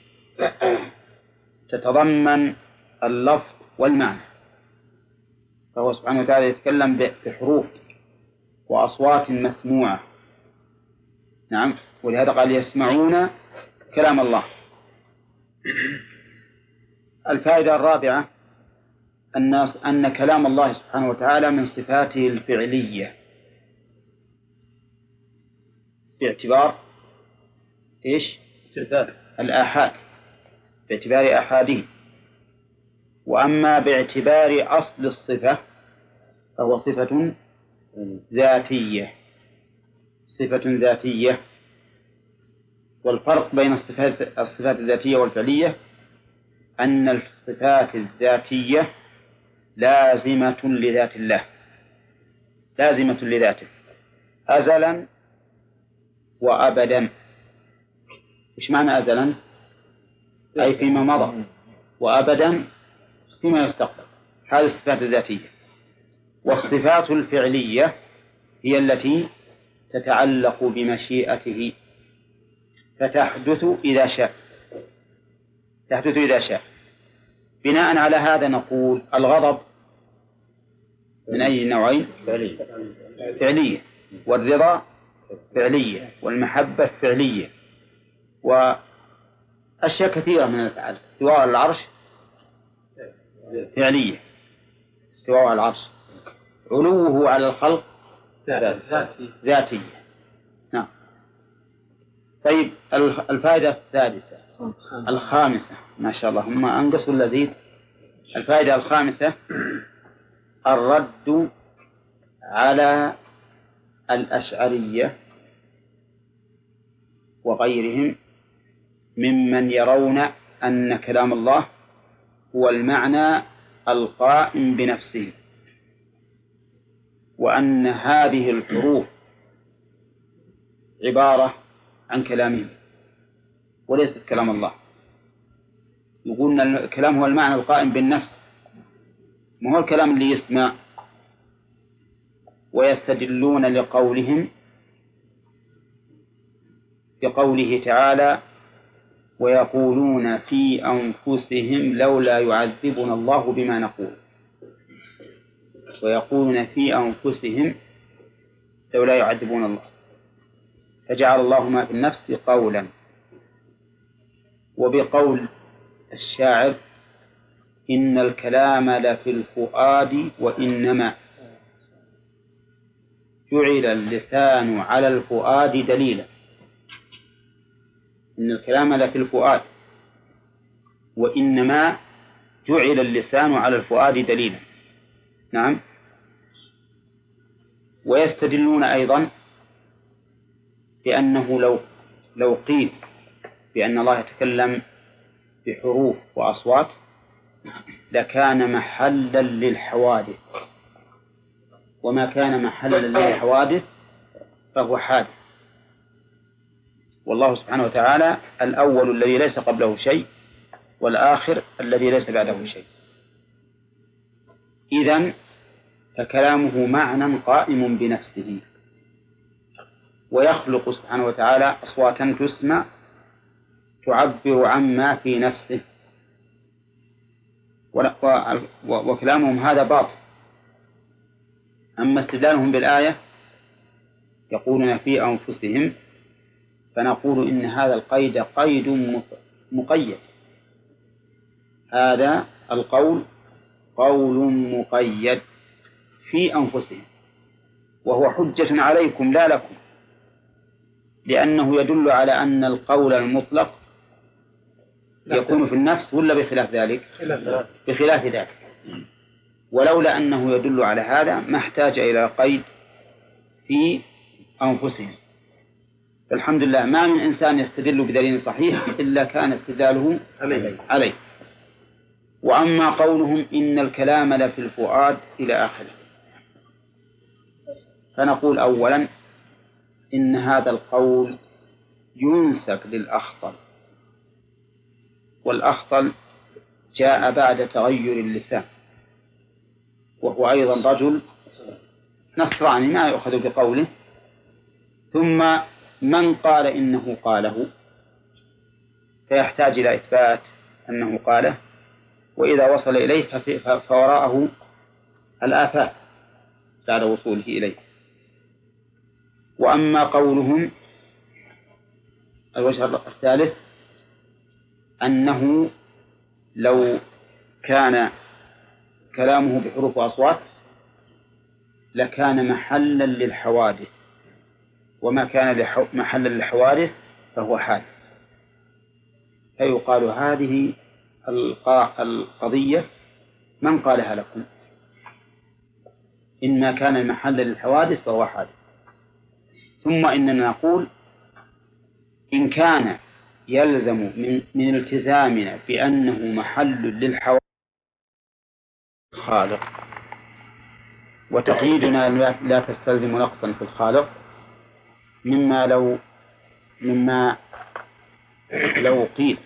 تتضمن اللفظ والمعنى، فهو سبحانه وتعالى يتكلم بحروف وأصوات مسموعة. نعم، ولهذا قال يسمعون كلام الله. الفائدة الرابعة أن كلام الله سبحانه وتعالى من صفاته الفعلية باعتبار إيش؟ الآحاد، باعتبار آحاده. وأما باعتبار أصل الصفة فهو صفة ذاتية، صفة ذاتية. والفرق بين الصفات الذاتية والفعلية أن الصفات الذاتية لازمة لذات الله، لازمة لذاته أزلا وأبدا. إيش معنى أزلا؟ أي فيما مضى، وأبدا فيما يستقبل. هذه الصفات الذاتية. والصفات الفعلية هي التي تتعلق بمشيئته، فتحدث إذا شاء، تحدث إذا شاء. بناء على هذا نقول الغضب من أي نوعين؟ فعلية، والرضا فعلية، والمحبة فعلية، وأشياء كثيرة من الأفعال. استواء على العرش فعلية، استواء على العرش. علوه على الخلق ذاتية. نعم. طيب، الفائدة السادسة الخامسة، ما شاء الله هم أنقص ولا زيد. الفائدة الخامسة الرد على الأشعرية وغيرهم ممن يرون أن كلام الله هو المعنى القائم بنفسه، وأن هذه الحروف عبارة عن كلامهم وليست كلام الله. يقولون الكلام هو المعنى القائم بالنفس، ما هو الكلام اللي يسمع. ويستدلون لقولهم بقوله تعالى ويقولون في أنفسهم لولا يعذبنا الله بما نقول. ويقولون في أنفسهم لولا يعذبون الله، فجعل الله ما في النفس قولا. وبقول الشاعر إن الكلام لفي الفؤاد وإنما جعل اللسان على الفؤاد دليلا. إن الكلام لفي الفؤاد وإنما جعل اللسان على الفؤاد دليلا. نعم. ويستدلون أيضا بأنه لو قيل بأن الله يتكلم بحروف وأصوات لكان محلا للحوادث، وما كان محلا للحوادث فهو حادث. والله سبحانه وتعالى الأول الذي ليس قبله شيء، والآخر الذي ليس بعده شيء. إذن فكلامه معنى قائم بنفسه، ويخلق سبحانه وتعالى أصواتا تسمع تعبر عما في نفسه، وكلامهم هذا باطل. أما استدلالهم بالآية يقولون في أنفسهم، فنقول إن هذا القيد قيد مقيد، هذا القول قول مقيد في أنفسهم، وهو حجة عليكم لا لكم، لأنه يدل على أن القول المطلق يكون في النفس ولا بخلاف ذلك؟ بخلاف ذلك. ولولا أنه يدل على هذا ما احتاج إلى قيد في أنفسهم. الحمد لله ما من إنسان يستدل بدليل صحيح إلا كان استدلاله عليه. وأما قولهم إن الكلام لفي الفؤاد إلى آخره، فنقول أولا إن هذا القول ينسب للأخطل، والأخطل جاء بعد تغير اللسان، وهو أيضا رجل نصراني ما يؤخذ بقوله. ثم من قال إنه قاله فيحتاج إلى إثبات أنه قاله، وإذا وصل إليه فوراءه الآفات بعد وصوله إليه. وأما قولهم الوجه الثالث أنه لو كان كلامه بحروف وأصوات لكان محلا للحوادث، وما كان محلا للحوادث فهو حادث، فيقال هذه القضية من قالها لكم؟ إن كان محلا للحوادث فهو حادث. ثم إننا نقول إن كان يلزم من التزامنا بأنه محل للحوادث خالق، وتقييدنا لا تستلزم نقصا في الخالق، مما لو قيل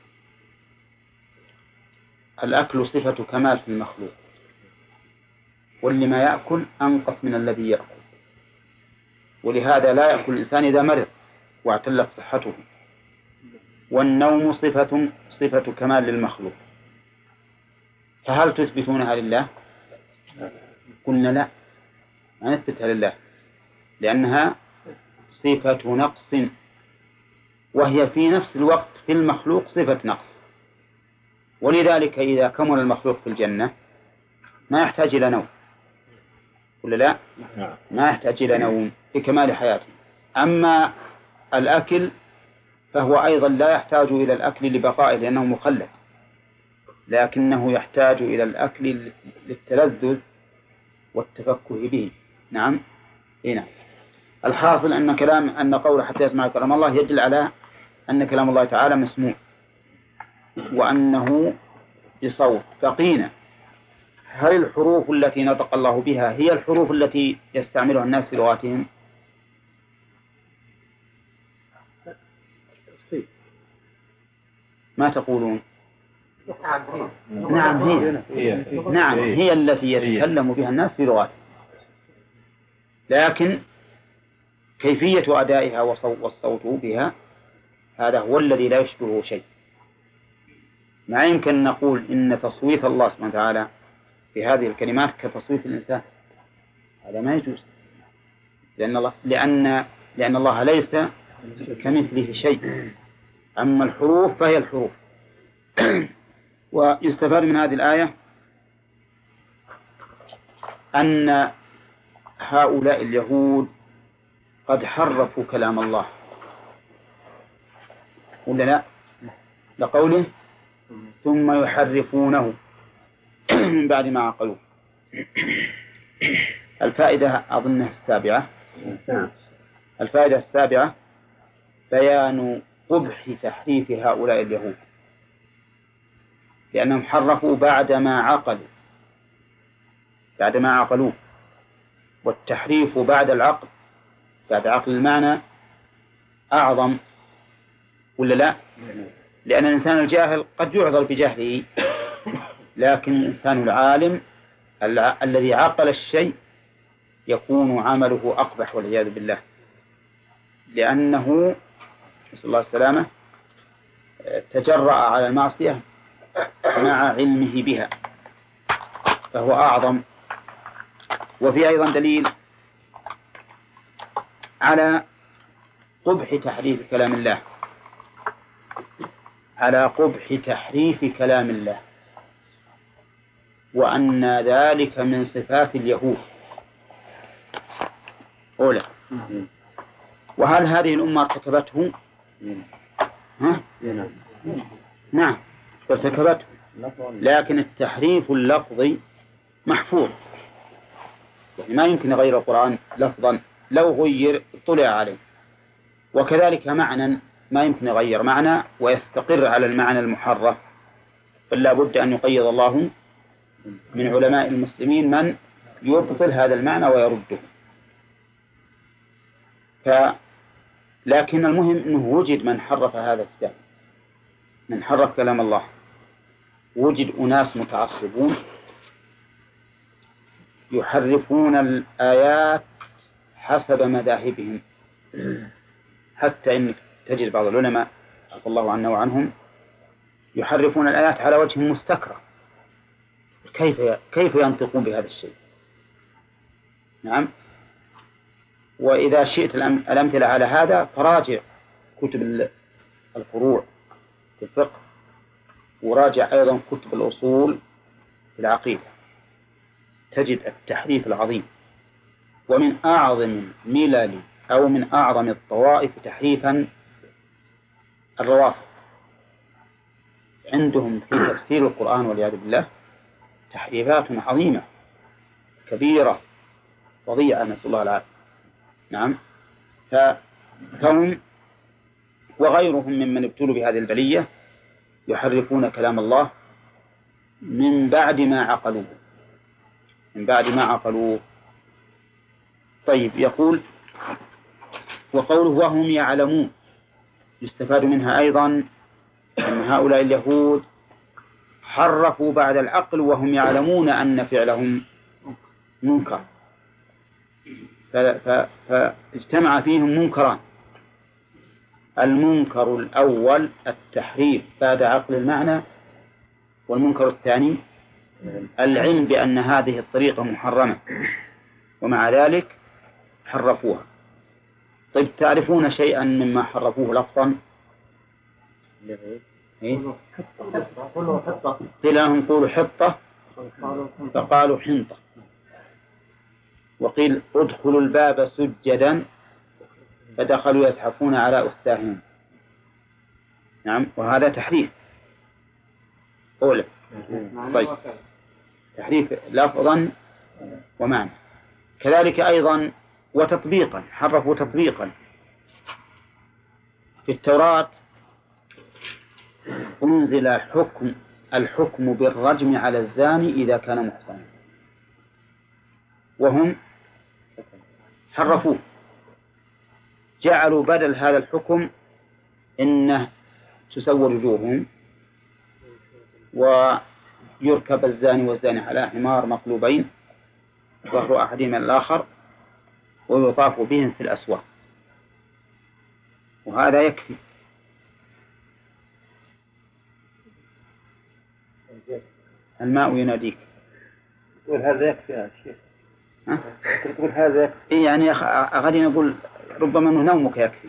الأكل صفة كمال في المخلوق، واللي ما يأكل أنقص من الذي يأكل، ولهذا لا يأكل الإنسان إذا مرض واعتلت صحته، والنوم صفة كمال للمخلوق، فهل تثبتونها لله؟ قلنا لا، ما نثبتها لله، لأنها صفة نقص، وهي في نفس الوقت في المخلوق صفة نقص. ولذلك إذا كمل المخلوق في الجنة ما يحتاج إلى نوم، ولا لا؟ ما يحتاج إلى نوم لكمال حياته. أما الأكل فهو أيضا لا يحتاج إلى الأكل لبقائه لأنه مخلد، لكنه يحتاج إلى الأكل للتلذذ والتفكه به. نعم. هنا الحاصل أن قول حتى يسمع كلام الله يدل على أن كلام الله تعالى مسموع، وأنه بصوت. فقينا هل الحروف التي نطق الله بها هي الحروف التي يستعملها الناس في لغاتهم؟ ما تقولون؟ نعم هي التي يتكلم بها الناس في لغاتهم، لكن كيفية أدائها والصوت بها هذا هو الذي لا يشبهه شيء. ما يمكن نقول إن تصويت الله سبحانه وتعالى في هذه الكلمات كتصويت الإنسان، هذا ما يجوز، لأن الله ليس كمثله شيء. أما الحروف فهي الحروف. ويستفاد من هذه الآية أن هؤلاء اليهود قد حرفوا كلام الله، ولا لا؟ لقوله ثم يحرفونه من بعد ما عقلوه. الفائدة أظنها السابعة. الفائدة السابعة بيان قبح تحريف هؤلاء اليهود، لأنهم حرفوا بعدما عقلوه، والتحريف بعد العقل، بعد عقل المعنى أعظم، ولا لا؟ لأن الإنسان الجاهل قد يعذر بجهله، لكن الإنسان العالم الذي عقل الشيء يكون عمله أقبح والعياذ بالله، لأنه نسأل الله السلامة تجرأ على المعصية مع علمه بها فهو أعظم. وفي أيضا دليل على قبح تحريف كلام الله، على قبح تحريف كلام الله، وأن ذلك من صفات اليهود أولى. وهل هذه الأمة ارتكبته؟ نعم ارتكبته، لكن التحريف اللفظي محفوظ، يعني ما يمكن غير القرآن لفظا، لو غير اطلع عليه. وكذلك معنى ما يمكن يغير معنى ويستقر على المعنى المحرف، بل لا بد أن يقيد الله من علماء المسلمين من يبطل هذا المعنى ويرده. لكن المهم أنه وجد من حرف هذا الكتاب، من حرف كلام الله، وجد أناس متعصبون يحرفون الآيات حسب مذاهبهم، حتى إن تجد بعض العلماء عفى الله عنا وعنهم يحرفون الآيات على وجه مستكره. كيف ينطقون بهذا الشيء؟ نعم. وإذا شئت الأمثلة على هذا فراجع كتب الفروع في الفقه، وراجع أيضا كتب الأصول في العقيدة، تجد التحريف العظيم. ومن أعظم ملل أو من أعظم الطوائف تحريفا الروافض، عندهم في تفسير القرآن والعياذ بالله تحريفات عظيمة كبيرة وضيعة، نسأل الله العافية. نعم. فهم وغيرهم ممن ابتلوا بهذه البلية يحرفون كلام الله من بعد ما عقلوه، من بعد ما عقلوه. طيب، يقول وقوله وهم يعلمون يستفاد منها أيضا أن هؤلاء اليهود حرفوا بعد العقل وهم يعلمون أن فعلهم منكر، فاجتمع فيهم منكران. المنكر الأول التحريف بعد عقل المعنى، والمنكر الثاني العلم بأن هذه الطريقة محرمة ومع ذلك حرفوها. طيب، تعرفون شيئا مما حرفوه لفظا؟ قيل لهم قولوا حطة فقالوا حنطة، وقيل ادخلوا الباب سجدا فدخلوا يزحفون على أستاههم. نعم، وهذا تحريف أولى. طيب، تحريف لفظا ومعنى. كذلك أيضا وتطبيقا، حرفوا تطبيقا. في التوراة أنزل الحكم بالرجم على الزاني إذا كان محصنا، وهم حرفوه، جعلوا بدل هذا الحكم إنه تسور وجوههم ويركب الزاني والزاني على حمار مقلوبين ظهر أحدهما الآخر ويطاف بهم في الأسواق، وهذا يكفي. الماء يناديك. تقول هذا يكفي يا شيخ؟ تقول هذا يكفي؟ يعني غادي نقول ربما أنه نومك يكفي.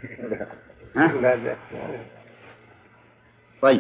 طيب،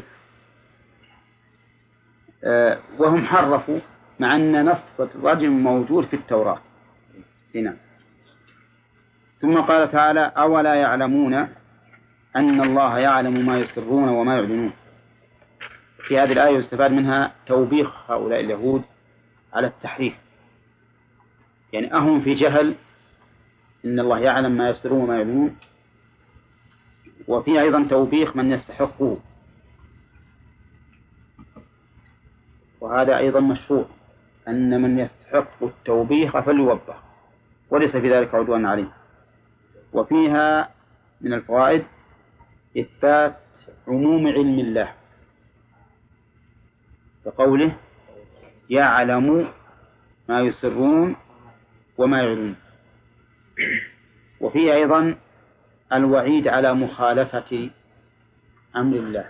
وهم حرفوا مع أن نص الرجم موجود في التوراة. هنا ثم قال تعالى أولا يعلمون أن الله يعلم ما يسرون وما يعلنون. في هذه الآية يستفاد منها توبيخ هؤلاء اليهود على التحريف، يعني أهم في جهل إن الله يعلم ما يسرون وما يعلنون، وفي أيضا توبيخ من يستحقه، وهذا أيضا مشروع أن من يستحق التوبيخ فليوبخ وليس في ذلك عدوان عليه. وفيها من الفوائد إثبات عموم علم الله بقوله يعلم ما يسرون وما يعلنون. وفيه أيضا الوعيد على أمر الله.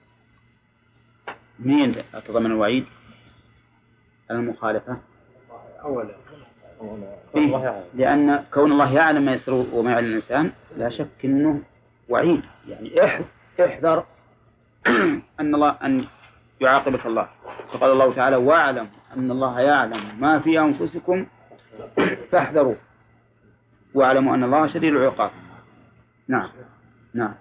مين تضمن الوعيد؟ المخالفة أولا إيه؟ لأن كون الله يعلم ما يسر وما يعلم الإنسان لا شك أنه وعيد، يعني احذر أن الله أن يعاقبك الله. فقال الله تعالى: واعلم أن الله يعلم ما في أنفسكم فاحذروا واعلموا أن الله شديد العقاب. نعم نعم.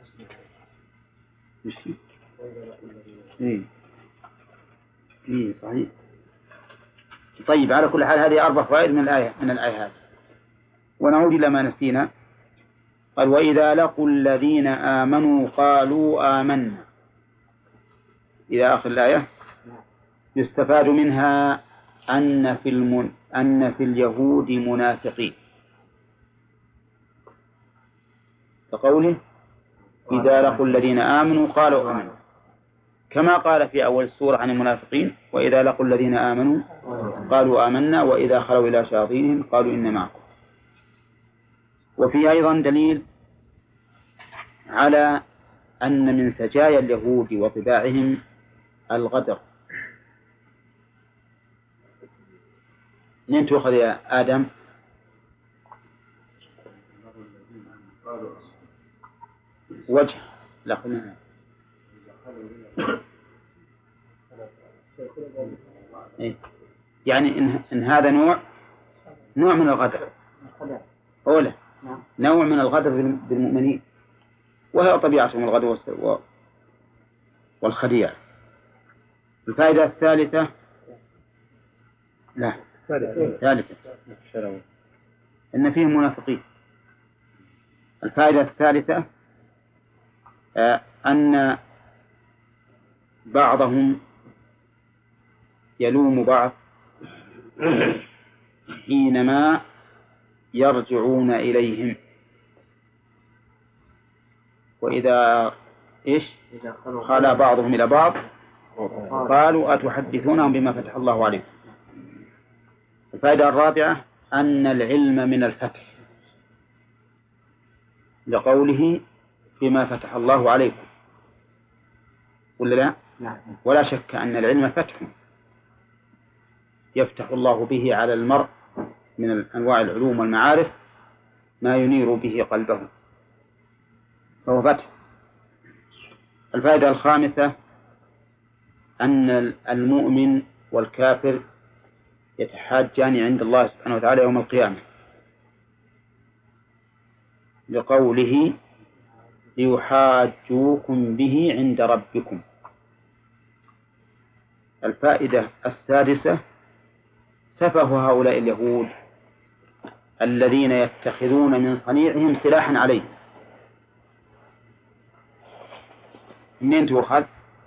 إيه صحيح. طيب، على كل حال هذه 4 فوائد من الآية هذه. ونعود إلى ما نسينا. قال: وإذا لقوا الذين آمنوا قالوا آمنا، إلى آخر الآية. يستفاد منها أن في اليهود منافقين، كقوله: إذا لقوا الذين آمنوا قالوا آمنا، كما قال في أول السورة عن المنافقين: وإذا لقوا الذين آمنوا قالوا آمنا وإذا خلوا إلى شياطينهم قالوا إنا معكم. وفي أيضا دليل على أن من سجايا اليهود وطباعهم الغدر. من تؤخذ يا آدم؟ وجه لا خلنا. يعني إن هذا نوع من الغدر، أولا نوع من الغدر بالمؤمنين، وهي طبيعتهم الغدر والخديعة. الفائدة الثالثة إن فيهم منافقين. الفائدة الثالثة أن بعضهم يلوم بعض حينما يرجعون إليهم، وإذا خلا بعضهم إلى بعض قالوا: أتحدثونهم بما فتح الله عليكم. الفائدة الرابعة أن العلم من الفتح، لقوله: بما فتح الله عليكم، ولا لا؟ ولا شك أن العلم فتح يفتح الله به على المرء من أنواع العلوم والمعارف ما ينير به قلبه، فهو فتح. الفائدة الخامسة أن المؤمن والكافر يتحاجان عند الله سبحانه وتعالى يوم القيامة، لقوله: ليحاجوكم به عند ربكم. الفائدة السادسة سفه هؤلاء اليهود الذين يتخذون من صنيعهم سلاحا عليه. منين تؤخذ؟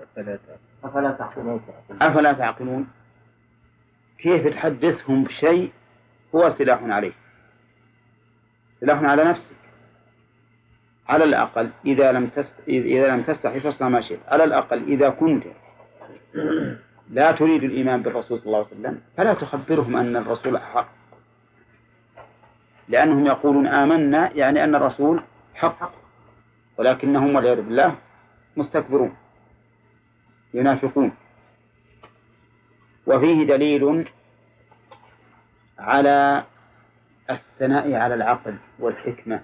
أفلا تعقلون. كيف تحدثهم بشيء هو سلاح عليه، سلاح على نفسك؟ على الأقل إذا لم تستحي فاصنع ما شئت. على الأقل إذا كنت لا تريد الإيمان بالرسول صلى الله عليه وسلم فلا تخبرهم أن الرسول حق، لأنهم يقولون آمنا يعني أن الرسول حق، ولكنهم والعياذ بالله مستكبرون ينافقون. وفيه دليل على الثناء على العقل والحكمة،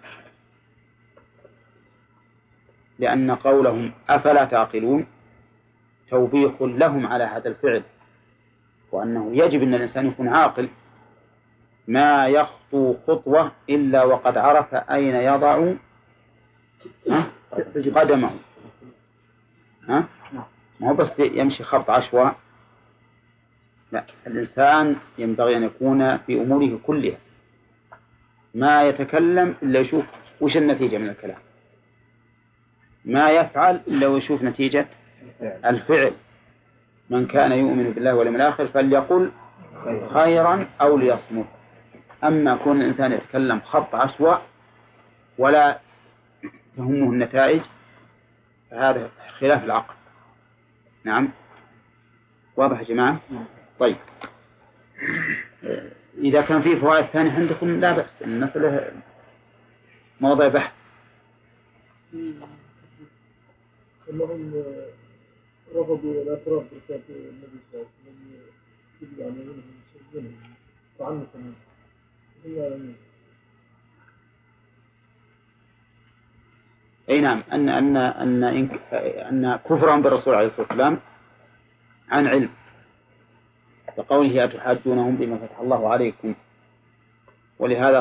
لأن قولهم أفلا تعقلون توبيخ لهم على هذا الفعل، وأنه يجب أن الإنسان يكون عاقل، ما يخطو خطوة إلا وقد عرف أين يضع قدمه. ما هو بس يمشي خط عشواء، لا، الإنسان ينبغي أن يكون في أموره كلها ما يتكلم إلا يشوف وش النتيجة من الكلام، ما يفعل إلا ويشوف نتيجة الفعل. من كان يؤمن بالله واليوم الآخر فليقل خيرا أو ليصمت. أما كون الإنسان يتكلم خط عشواء ولا تهمه النتائج فهذا خلاف العقل. نعم، واضح يا جماعة؟ طيب، إذا كان في فوائد ثانية عندكم لا بأس، المسألة موضوع بحث. أنهم رفضوا الاعتراف برسالة النبي صلى الله عليه وسلم يجب أن يكونوا مسلمين تعنفا منه. أي نعم، أن كفرهم بالرسول عليه الصلاة والسلام عن علم، بقوله أتحاجونهم بما فتح الله عليكم، ولهذا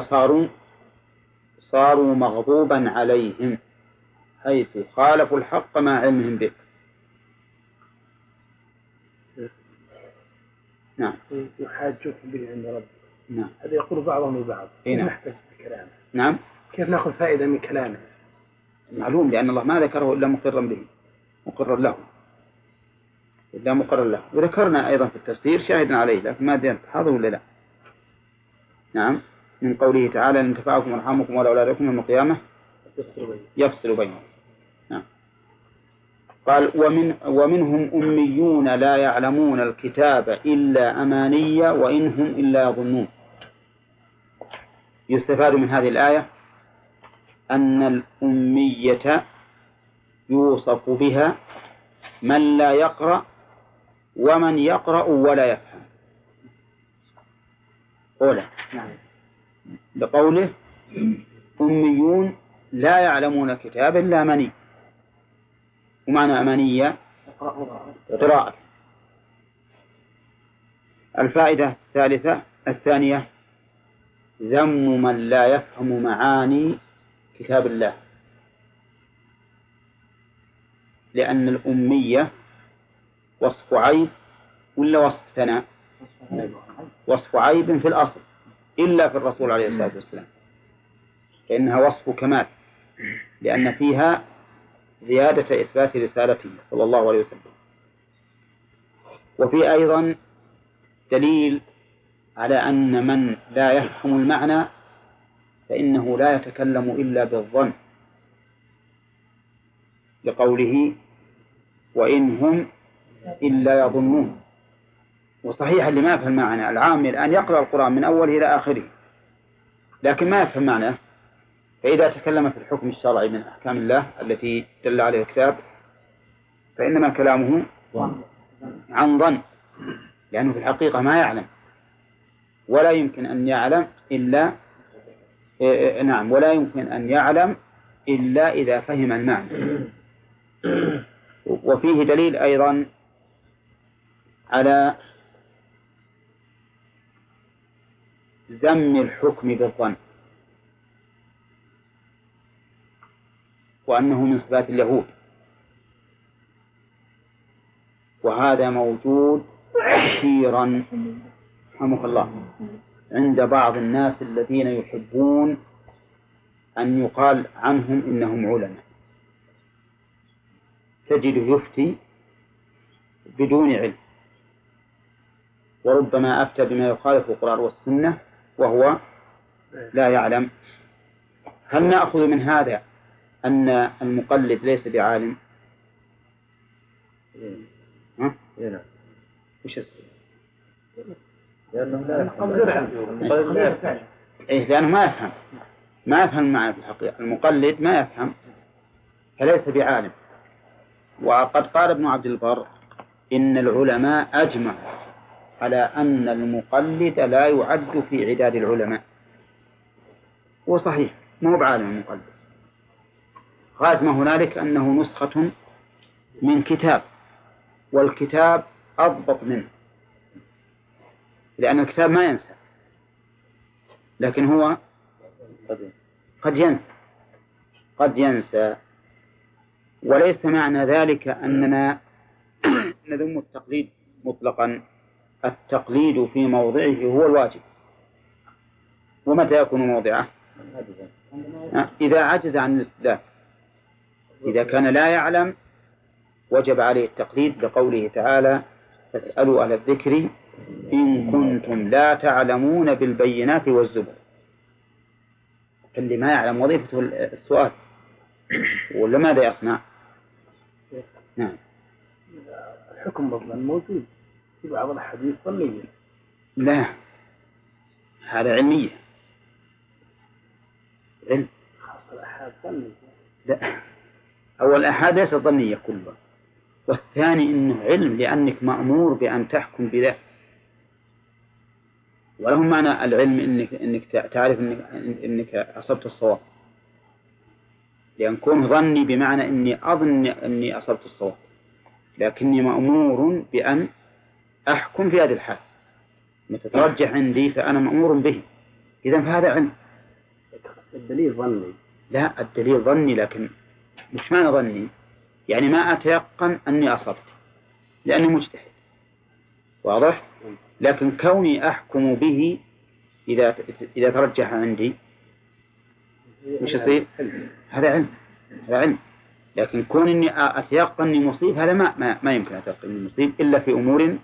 صاروا مغضوبا عليهم حيث خالفوا الحق مع علمهم به. نعم. يحاجوك به عند ربك. نعم. هذا يقول بعضهم لبعض. كيف نحتاج بكلامه؟ نعم. كيف نأخذ فائدة من كلامه؟ معلوم، لأن الله ما ذكره إلا مقرا به، مقرر له، إلا مقرر له. وذكرنا أيضا في التفسير شاهدنا عليه، لكن ما أدري هذا ولا لا. نعم، من قوله تعالى إن تنفعكم أرحامكم ولا أولادكم يوم القيامة يفصل بينهم. نعم. قال ومنهم أميون لا يعلمون الكتاب إلا أماني وإن هم إلا يظنون. يستفاد من هذه الآية أن الأمية يوصف بها من لا يقرأ ومن يقرأ ولا يفهم. أولا بقوله أميون لا يعلمون الكتاب إلا أماني، ومعنى أمانية قراءة. الفائدة الثانية ذم من لا يفهم معاني كتاب الله، لأن الأمية وصف عيب ولا وصف ثناء؟ وصف عيب في الأصل، إلا في الرسول عليه الصلاة والسلام فإنها وصف كمال، لأن فيها زيادة إثبات رسالته صلى الله عليه وسلم. وفي أيضا دليل على أن من لا يفهم المعنى فإنه لا يتكلم إلا بالظن، لقوله وإن هم إلا يظنون. وصحيح اللي ما يفهم المعنى العامل أن يقرأ القرآن من أوله إلى آخره لكن ما يفهم معناه، فإذا تكلم في الحكم الشرعي من أحكام الله التي دل عليه الكتاب فإنما كلامه عن ظن، لأنه في الحقيقة ما يعلم، ولا يمكن أن يعلم إلا ولا يمكن أن يعلم إلا إذا فهم المعنى. وفيه دليل أيضا على ذم الحكم بالظن، وأنه من صفات اليهود، وهذا موجود كثيرا رحمك الله عند بعض الناس الذين يحبون أن يقال عنهم إنهم علماء، تجده يفتي بدون علم، وربما أفتى بما يخالف القرآن والسنة وهو لا يعلم. هل نأخذ من هذا أن المقلد ليس بعالم؟ وش السبب؟ لأنه ما يفهم المعنى في الحقيقة. المقلد ما يفهم فليس بعالم. وقد قال ابن عبد البر إن العلماء أجمعوا على أن المقلد لا يعد في عداد العلماء. هو صحيح ما هو بعالم المقلد، غاية ما هنالك أنه نسخة من كتاب، والكتاب أضبط منه، لأن الكتاب ما ينسى، لكن هو قد ينسى. وليس معنى ذلك أننا نذم التقليد مطلقا. التقليد في موضعه هو الواجب. ومتى يكون موضعه؟ إذا عجز عن الاستدلال. إذا كان لا يعلم وجب عليه التقليد، لقوله تعالى فاسألوا أهل الذكر إن كنتم لا تعلمون بالبينات والزبر. اللي ما يعلم وظيفته السؤال، ولا ماذا يصنع؟ نعم. الحكم بالظن موجود في بعض الحديث ظنية. لا، هذا علمية. علم. خاصة الأحاد ظنية. لا، أول الآحاد ليست ظنية كلها، والثاني إنه علم لأنك مأمور بأن تحكم بذا، وله معنى العلم إنك تعرف إنك أصبت الصواب، لأن كون ظني بمعنى إني أظن إني أصبت الصواب، لكني مأمور بأن أحكم في هذه الحال، متترجح عندي فأنا مأمور به، إذن فهذا علم. الدليل ظني. لا، الدليل ظني، لكن مش معنى ظني يعني ما أتيقن أني أصبت لأني مجتهد، واضح؟ لكن كوني أحكم به إذا ترجح عندي مش يصير؟ هذا علم، هذا علم. لكن كون إني أتيقن إني مصيب هذا ما يمكن أتيقن إني مصيب إلا في أمور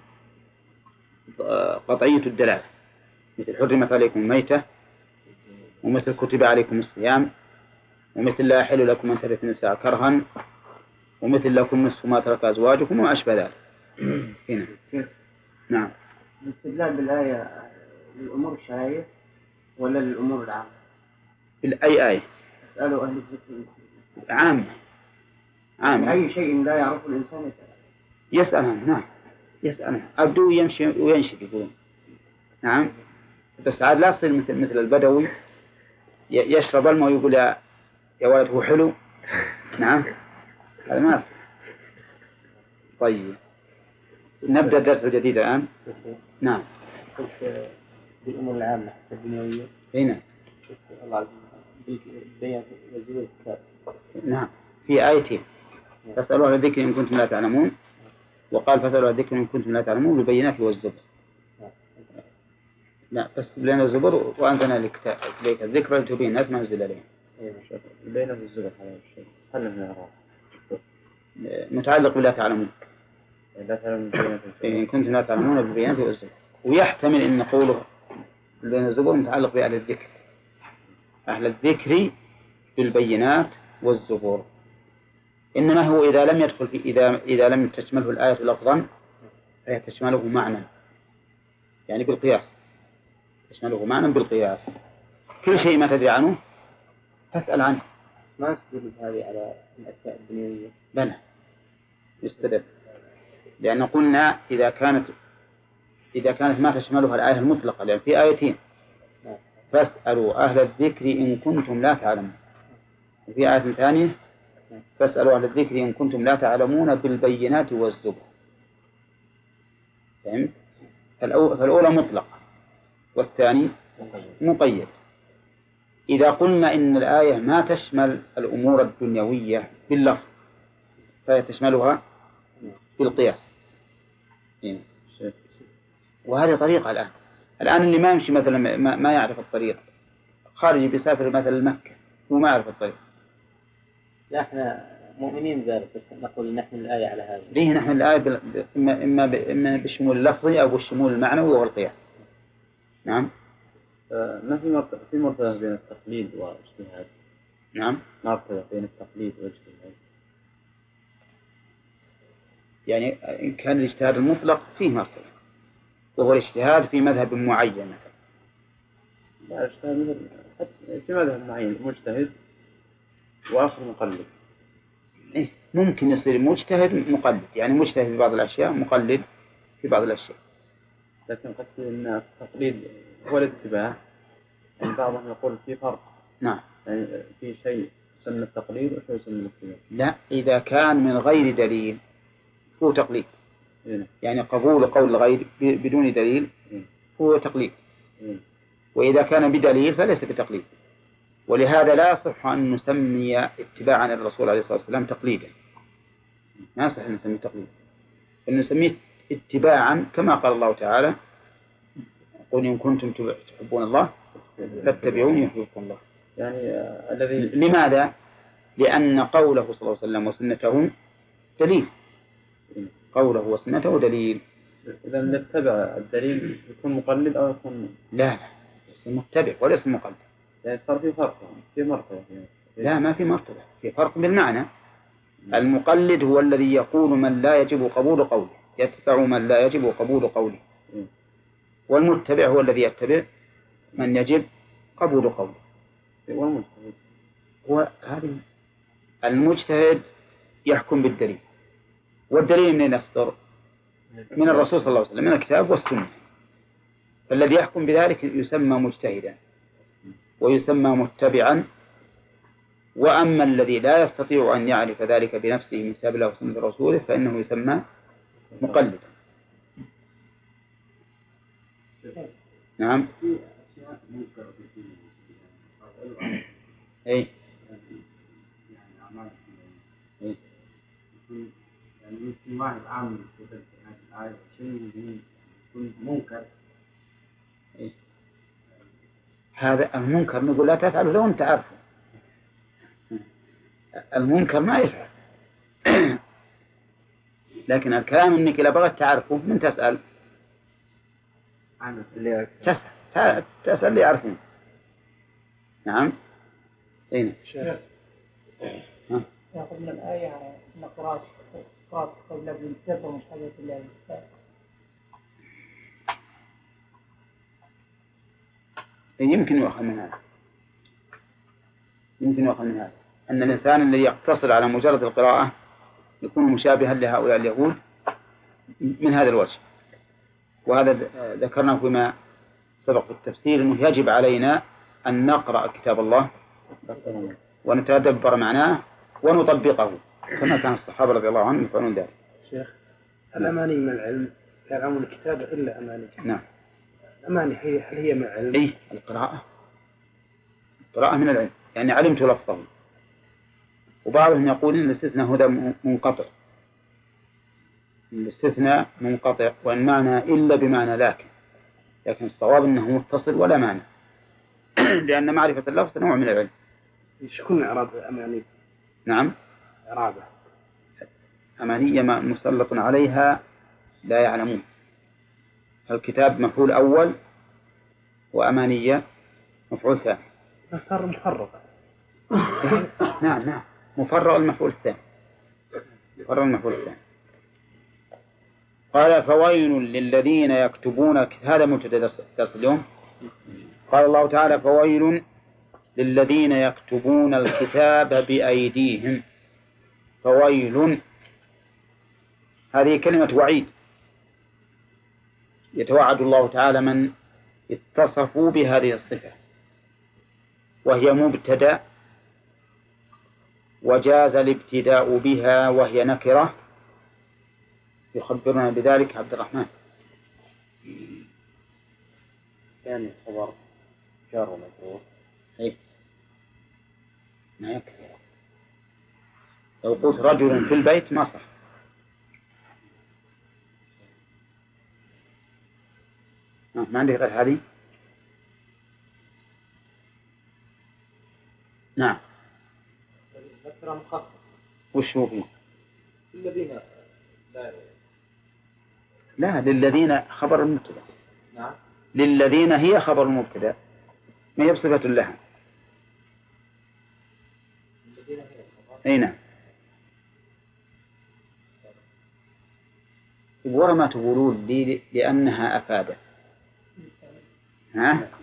قطعية الدلالة، مثل حرمت عليكم الميتة، ومثل كتب عليكم الصيام، ومثل لا يحل لكم أن ترثوا النساء كرها، ومثل لكم نصف ما ترك أزواجكم وما أشبه ذلك. هنا نعم. الاستدلال بالآية للأمور الشرعية ولا للأمور العامة؟ بالأي آية؟ اسألوا أهل الذكر. عامة. أي شيء لا يعرفه الإنسان يسألها. نعم يسألها. أبدو يمشي وينشد يقولون. نعم. بس عاد لا تصير مثل البدوي يشرب الماء ويقول يا ولد هو حلو. نعم هذا ما يصير. طيب نبدأ الدرس الجديد الآن. نعم. بالأمور العامة الدنيوية. هنا. الله عز وجل بيان وزير الكتاب. نعم في آيتين، فاسألوا أهل الذكر إن كنتم لا تعلمون، وقال فاسألوا أهل الذكر إن كنتم لا تعلمون بالبينات والزبر. لا بس لنا الزبر وأنزلنا إليك الذكر لتبين الناس ما نزل عليهم. البينات والزبر هذا الشيء. هل نعرف؟ متعلق بلا تعلمون. إن كنتم لا تعلمون بالبينات والزبر، ويحتمل أن قوله لنا الزبر متعلق بأهل الذكر، أهل الذكر بالبينات والزبور. إنما هو إذا لم يدخل في إذا لم تشمله الآية لفظا فهي تشمله معنى، يعني بالقياس، تشمله معنى بالقياس. كل شيء ما تدري عنه فاسأل عنه. ما يستدل هذه على الأشياء الدنيوية؟ بلى يستدل، لأن قلنا إذا كانت ما تشملها الآية المطلقة، لأن في آيتين فاسألوا أهل الذكر إن كنتم لا تعلمون، وفي آية ثانية فاسألوا أهل الذكر إن كنتم لا تعلمون بالبينات والزبر. فهمت؟ فالأولى مطلقة والثاني مقيد. إذا قلنا إن الآية ما تشمل الأمور الدنيوية باللفظ فهي تشملها بالقياس. وهذه طريقة الآن اللي ما يمشي مثلا ما يعرف الطريق، خارج بيسافر مثلا مكة وما يعرف الطريق. لا احنا مؤمنين ذلك، بس نقول نحن الآية على هذا. ليه نحن الآية إما بالشمول اللفظي أو بالشمول المعنوي والقياس. نعم. ما في مرتبة بين التقليد والاجتهاد. نعم. مرتبة بين التقليد والاجتهاد. يعني إن كان الاجتهاد المطلق فيه مرتبة، وهو الاجتهاد في مذهب معين مثلا. لا اجتهاد في مذهب معين مجتهد وآخر مقلد. إيه ممكن يصير مجتهد مقلد، يعني مجتهد في بعض الأشياء مقلد في بعض الأشياء. لكن قد أن التقليد هو الاتباع، يعني بعضهم يقول في فرق. نعم. يعني في شيء يسمى التقليد وشيء يسمى الاتباع. لا إذا كان من غير دليل هو تقليد. يعني قبول قول الغير بدون دليل هو تقليد. وإذا كان بدليل فليس بتقليد. ولهذا لا يصح أن نسمي اتباعا للرسول عليه الصلاة والسلام تقليدا، ما يصح أن نسميه تقليد، أن نسميه اتباعا كما قال الله تعالى قل إن كنتم تحبون الله فاتبعوني يحببكم الله. يعني الذي لماذا؟ لأن قوله صلى الله عليه وسلم وسنته دليل، قوله وسنته دليل. إذا نتبع الدليل يكون مقلد أو يكون لا يكون متبع وليس مقلد. يعني صار في فرق، في مرتبة. لا ما في مرتبة، في فرق بالمعنى. المقلد هو الذي يقول من لا يجب قبول قوله، يتبع من لا يجب قبول قوله. والمتبع هو الذي يتبع من يجب قبول قوله. والمجتهد هو هذه المجتهد يحكم بالدليل، والدليل من يصدر؟ من الرسول صلى الله عليه وسلم، من الكتاب والسنة. فالذي يحكم بذلك يسمى مجتهدا ويسمى متبعا. وأما الذي لا يستطيع أن يعرف ذلك بنفسه من كتاب الله وسنة رسوله فإنه يسمى مقلدا. نعم. أي. يعني مثل واحد عامل في هذه الآية شيء يكون منكر. هذا المنكر نقول لا تفعله لو أنت عارفه. المنكر ما يفعل. لكن الكلام إنك إذا بغيت تعرفه من تسأل؟ تسأل اللي يعرفون. نعم. أين؟ يأخذ من الآية أن قراءة قبل الكتاب ومشاهدة الله. يمكن يؤخذ من هذا أن الإنسان الذي يقتصر على مجرد القراءة يكون مشابها لهؤلاء اليهود من هذا الوجه. وهذا ذكرنا فيما سبق في التفسير أنه يجب علينا أن نقرأ كتاب الله ونتدبر معناه ونطبقه كما كان الصحابة رضي الله عنهم يفعلون ذلك. شيخ، الأماني من العلم لا يعلمون الكتاب إلا أماني. نعم. الأماني هل هي من العلم؟ إيه، القراءة من العلم، يعني علمت لفظه. وبعضهم يقول إن الاستثناء هذا منقطع، الاستثناء منقطع وإن معنى إلا بمعنى لكن الصواب أنه متصل ولا معنى. لأن معرفة اللفظ نوع من العلم. شكون إعراب أماني؟ نعم. إعرابه أمانية ما مسلط عليها لا يعلمون. الكتاب مفعول أول وأمانية مفعول ثاني. صار مفرغ. نعم مفرغ المفعول الثاني. قال فويل للذين يكتبون هذا مبتدأ درس اليوم. قال الله تعالى فويل للذين يكتبون الكتاب بأيديهم. فويل هذه كلمة وعيد، يتوعد الله تعالى من اتصفوا بهذه الصفة، وهي مبتدأ وجاز الابتداء بها وهي نكرة. يخبرنا بذلك عبد الرحمن. يعني خبر جار ومجرور. أي ما يكفي. لو قلت رجل في البيت ما صح. ما عندي غير هذه. نعم. ذكر مخصص. وش هو فيه؟ الذين لا للذين خبر المبتدأ. نعم. للذين هي خبر المبتدأ ما هي بصفة لها. الذين هي الخبر. أي نعم. ورا ما تقولون لي لأنها أفادت. ها؟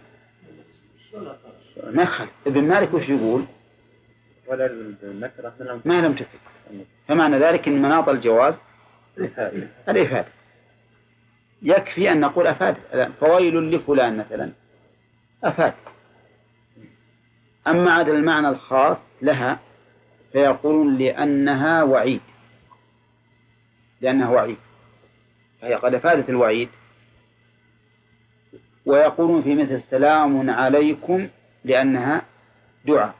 ما خل. ابن مالك وش يقول؟ ولا النكرة ما لم تفد. فمعنى ذلك إن مناط الجواز الإفادة. يكفي أن نقول أفاد. فويل لفلان مثلا أفاد. أما عاد المعنى الخاص لها فيقولون لأنها وعيد، فهي قد أفادت الوعيد. ويقولون في مثل سلام عليكم لأنها دعاء.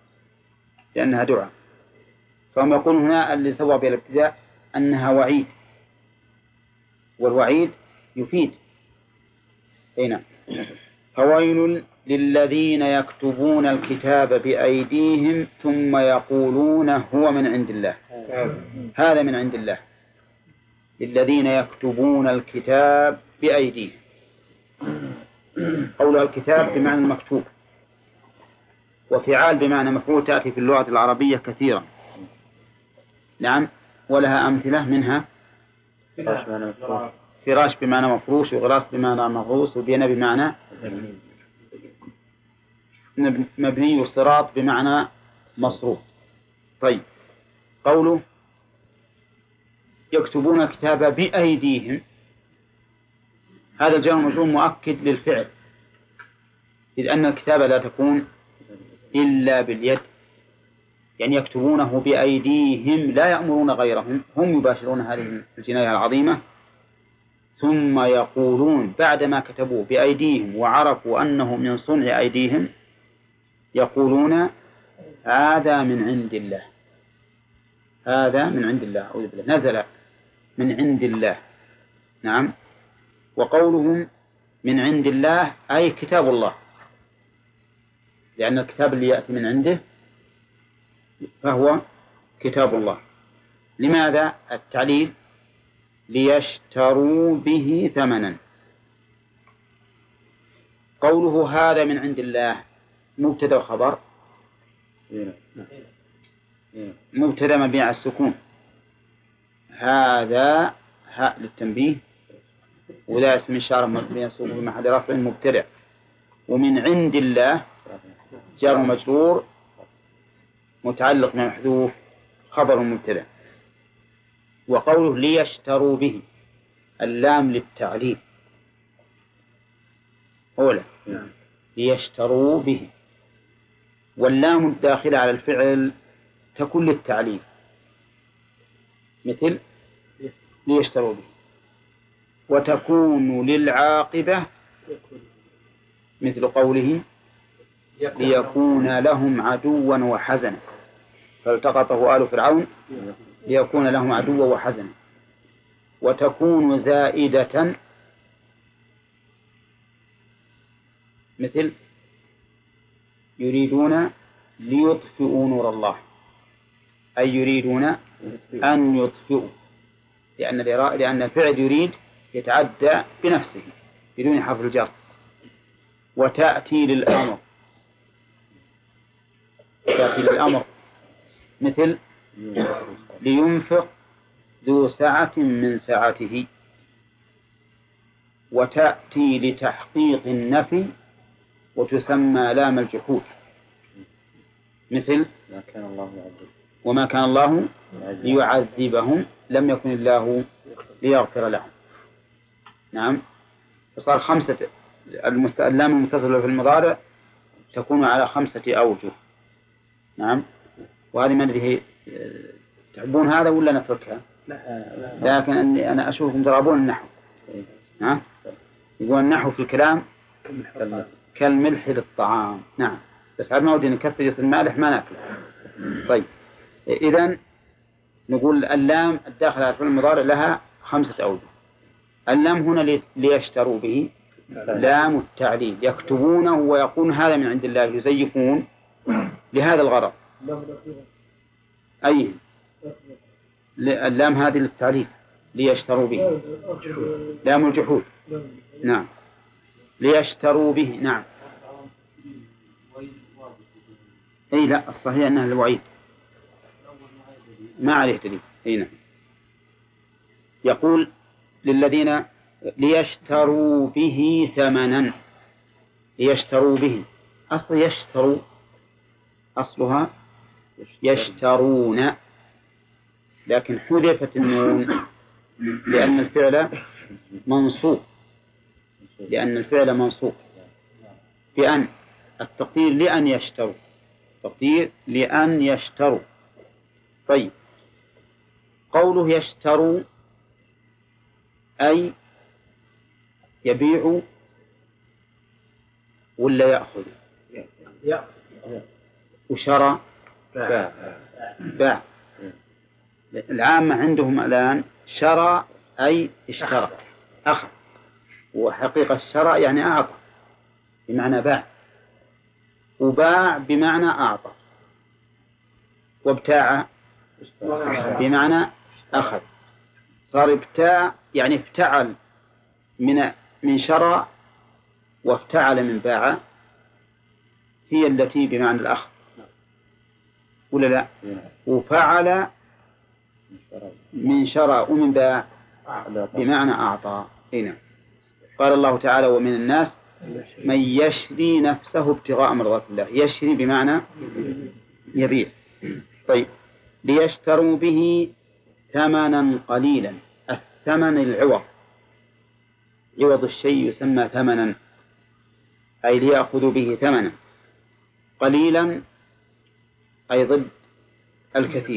فهم يقولون هنا اللي سوى بالابتداء أنها وعيد، والوعيد يفيد. هنا فويل للذين يكتبون الكتاب بأيديهم ثم يقولون هو من عند الله. هذا من عند الله. للذين يكتبون الكتاب بأيديهم. قولها الكتاب بمعنى المكتوب، وفعال بمعنى مفعول تأتي في اللغة العربية كثيرا. نعم. ولها أمثلة منها فراش بمعنى مفروش، وغراس بمعنى مغروس، وبنى بمعنى مبني، وصراط بمعنى مصروف. طيب قوله يكتبون كتابا بأيديهم، هذا الجار والمجرور مؤكد للفعل، إذ أن الكتابة لا تكون إلا باليد، يعني يكتبونه بأيديهم لا يأمرون غيرهم، هم يباشرون هذه الجناية العظيمة، ثم يقولون بعدما كتبوه بأيديهم وعرفوا أنه من صنع أيديهم يقولون هذا من عند الله، هذا من عند الله، أعوذ بالله، نزل من عند الله. نعم. وقولهم من عند الله أي كتاب الله، لأن الكتاب اللي يأتي من عنده فهو كتاب الله. لماذا؟ التعليل ليشتروا به ثمنا. قوله هذا من عند الله مبتدأ وخبر، مبتدأ مبني على السكون، هذا هاء للتنبيه، ولا اسم إشارة مبني على السكون في محل رفع مبتدأ، ومن عند الله جار مجرور متعلق محذوف خبر مبتدأ. وقوله ليشتروا به اللام للتعليل أولا، ليشتروا به، واللام الداخلة على الفعل تكون للتعليل مثل ليشتروا به، وتكون للعاقبة مثل قوله ليكون لهم عدوا وحزنا، فالتقطه آل فرعون ليكون لهم عدوا وحزنا. وتكون زائدة مثل يريدون ليطفئوا نور الله، أي يريدون أن يطفئوا، لأن الفعل يريد يتعدى بنفسه بدون حرف الجر. وتأتي للأمر، تأتي للأمر مثل لينفق ذو سعة من سعته. وتأتي لتحقيق النفي وتسمى لام الجحود مثل وما كان الله ليعذبهم لم يكن الله ليغفر لهم. نعم. فصار خمسة، اللام المتصلة في المضارع تكون على 5 أوجه. نعم. وهذه ما ندري تحبون هذا ولا نتركها؟ لكن أنا أشوفكم ترابون النحو. نعم. يقول النحو في الكلام كالملح للطعام. نعم. بس عاد ما ودي نكثر يصير مالح ما ناكل. طيب إذن نقول اللام الداخلة في المضارع لها 5 أوجه. اللام هنا ليشتروا به لام التعليل، يكتبونه ويقول هذا من عند الله، يزيفون لهذا الغرض. أي اللام هذه للتعليل ليشتروا به، لام الجحود. نعم. ليشتروا به. نعم. أي لا، الصحيح أنها الوعيد ما عليه دليل. أي نعم. يقول للذين ليشتروا به ثمنا، ليشتروا به، أصل يشتروا أصلها يشترون، لكن حذفت النون لأن الفعل منصوب، بأن التقدير لأن يشتروا، تقدير لأن يشتروا. طيب قوله يشتروا أي يبيع ولا يأخذ؟ وشرى باع. العامة عندهم الآن شرى أي اشترى أخذ، وحقيقة الشرى يعني أعطى بمعنى باع، وباع بمعنى أعطى، وابتاع بمعنى أخذ. صار ابتاع يعني افتعل من شرى، وافتعل من باع، هي التي بمعنى الأخذ ولا لا؟ وفعل من شرى ومن باع بمعنى أعطى. هنا قال الله تعالى ومن الناس من يشري نفسه ابتغاء مرضات الله، يشري بمعنى يبيع. طيب ليشتروا به ثمنا قليلا. الثمن العوض، عوض الشيء يسمى ثمنا، أي ليأخذوا به ثمنا. قليلا أي ضد الكثير،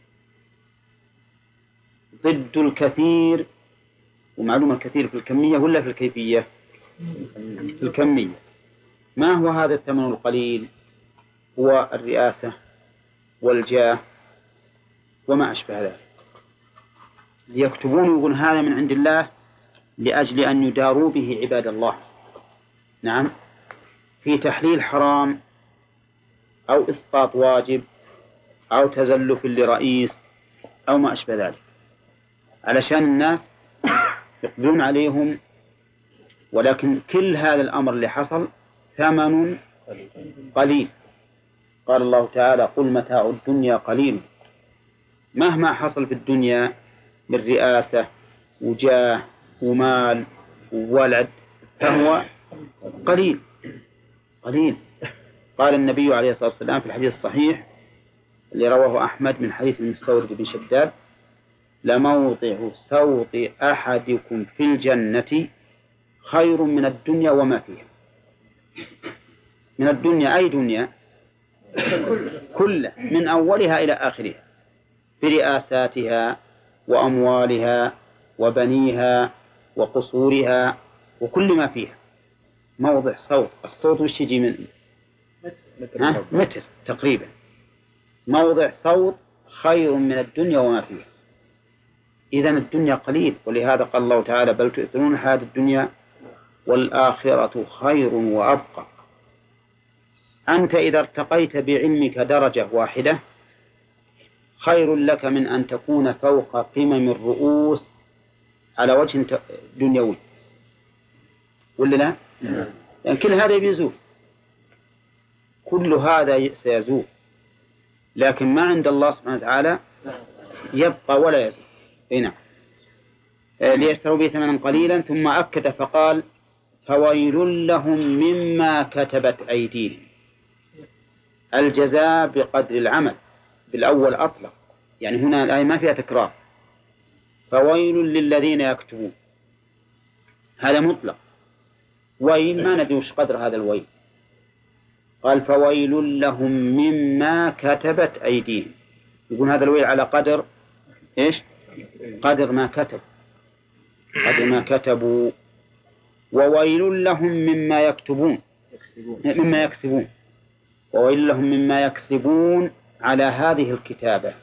ضد الكثير. ومعلومة الكثير في الكمية ولا في الكيفية؟ في الكمية. ما هو هذا الثمن القليل؟ هو الرئاسة والجاه وما أشبه ذلك. ليكتبون يقول هذا من عند الله لأجل أن يداروا به عباد الله. نعم، في تحليل حرام أو إسقاط واجب أو تزلف لرئيس أو ما أشبه ذلك، علشان الناس يقبلون عليهم. ولكن كل هذا الأمر اللي حصل ثمن قليل. قال الله تعالى: قل متاع الدنيا قليل. مهما حصل في الدنيا من رئاسة وجاه ومال وولد فهو قليل قليل. قال النبي عليه الصلاة والسلام في الحديث الصحيح اللي رواه أحمد من حديث المستورد بن شداد: لموضع سوط أحدكم في الجنة خير من الدنيا وما فيها. من الدنيا أي دنيا؟ كله، من أولها إلى آخرها، برئاساتها وأموالها وبنيها وقصورها وكل ما فيها. موضع صوت، الصوت وش يجي من متر تقريبا. موضع صوت خير من الدنيا وما فيها. إذن الدنيا قليل، ولهذا قال الله تعالى: بل تؤثرون الحياة الدنيا والآخرة خير وأبقى. أنت إذا ارتقيت بعلمك درجة واحدة خير لك من أن تكون فوق قمم الرؤوس على وجه دنيوي، ولا لا؟ يعني كل هذا يزول، كل هذا سيزول، لكن ما عند الله سبحانه وتعالى يبقى ولا يزول. نعم، ليشتروا به ثمنا قليلا. ثم أكد فقال: فويل لهم مما كتبت أيديهم. الجزاء بقدر العمل، بالأول أطلق، يعني هنا الآية ما فيها تكرار. فويل للذين يكتبون، هذا مطلق. ويل ما ندري وش قدر هذا الويل. قال: فويل لهم مما كتبت أيديهم. يقول هذا الويل على قدر إيش؟ قدر ما كتب، قدر ما كتبوا. وويل لهم مما يكتبون، مما يكسبون. وويل لهم مما يكسبون على هذه الكتابة.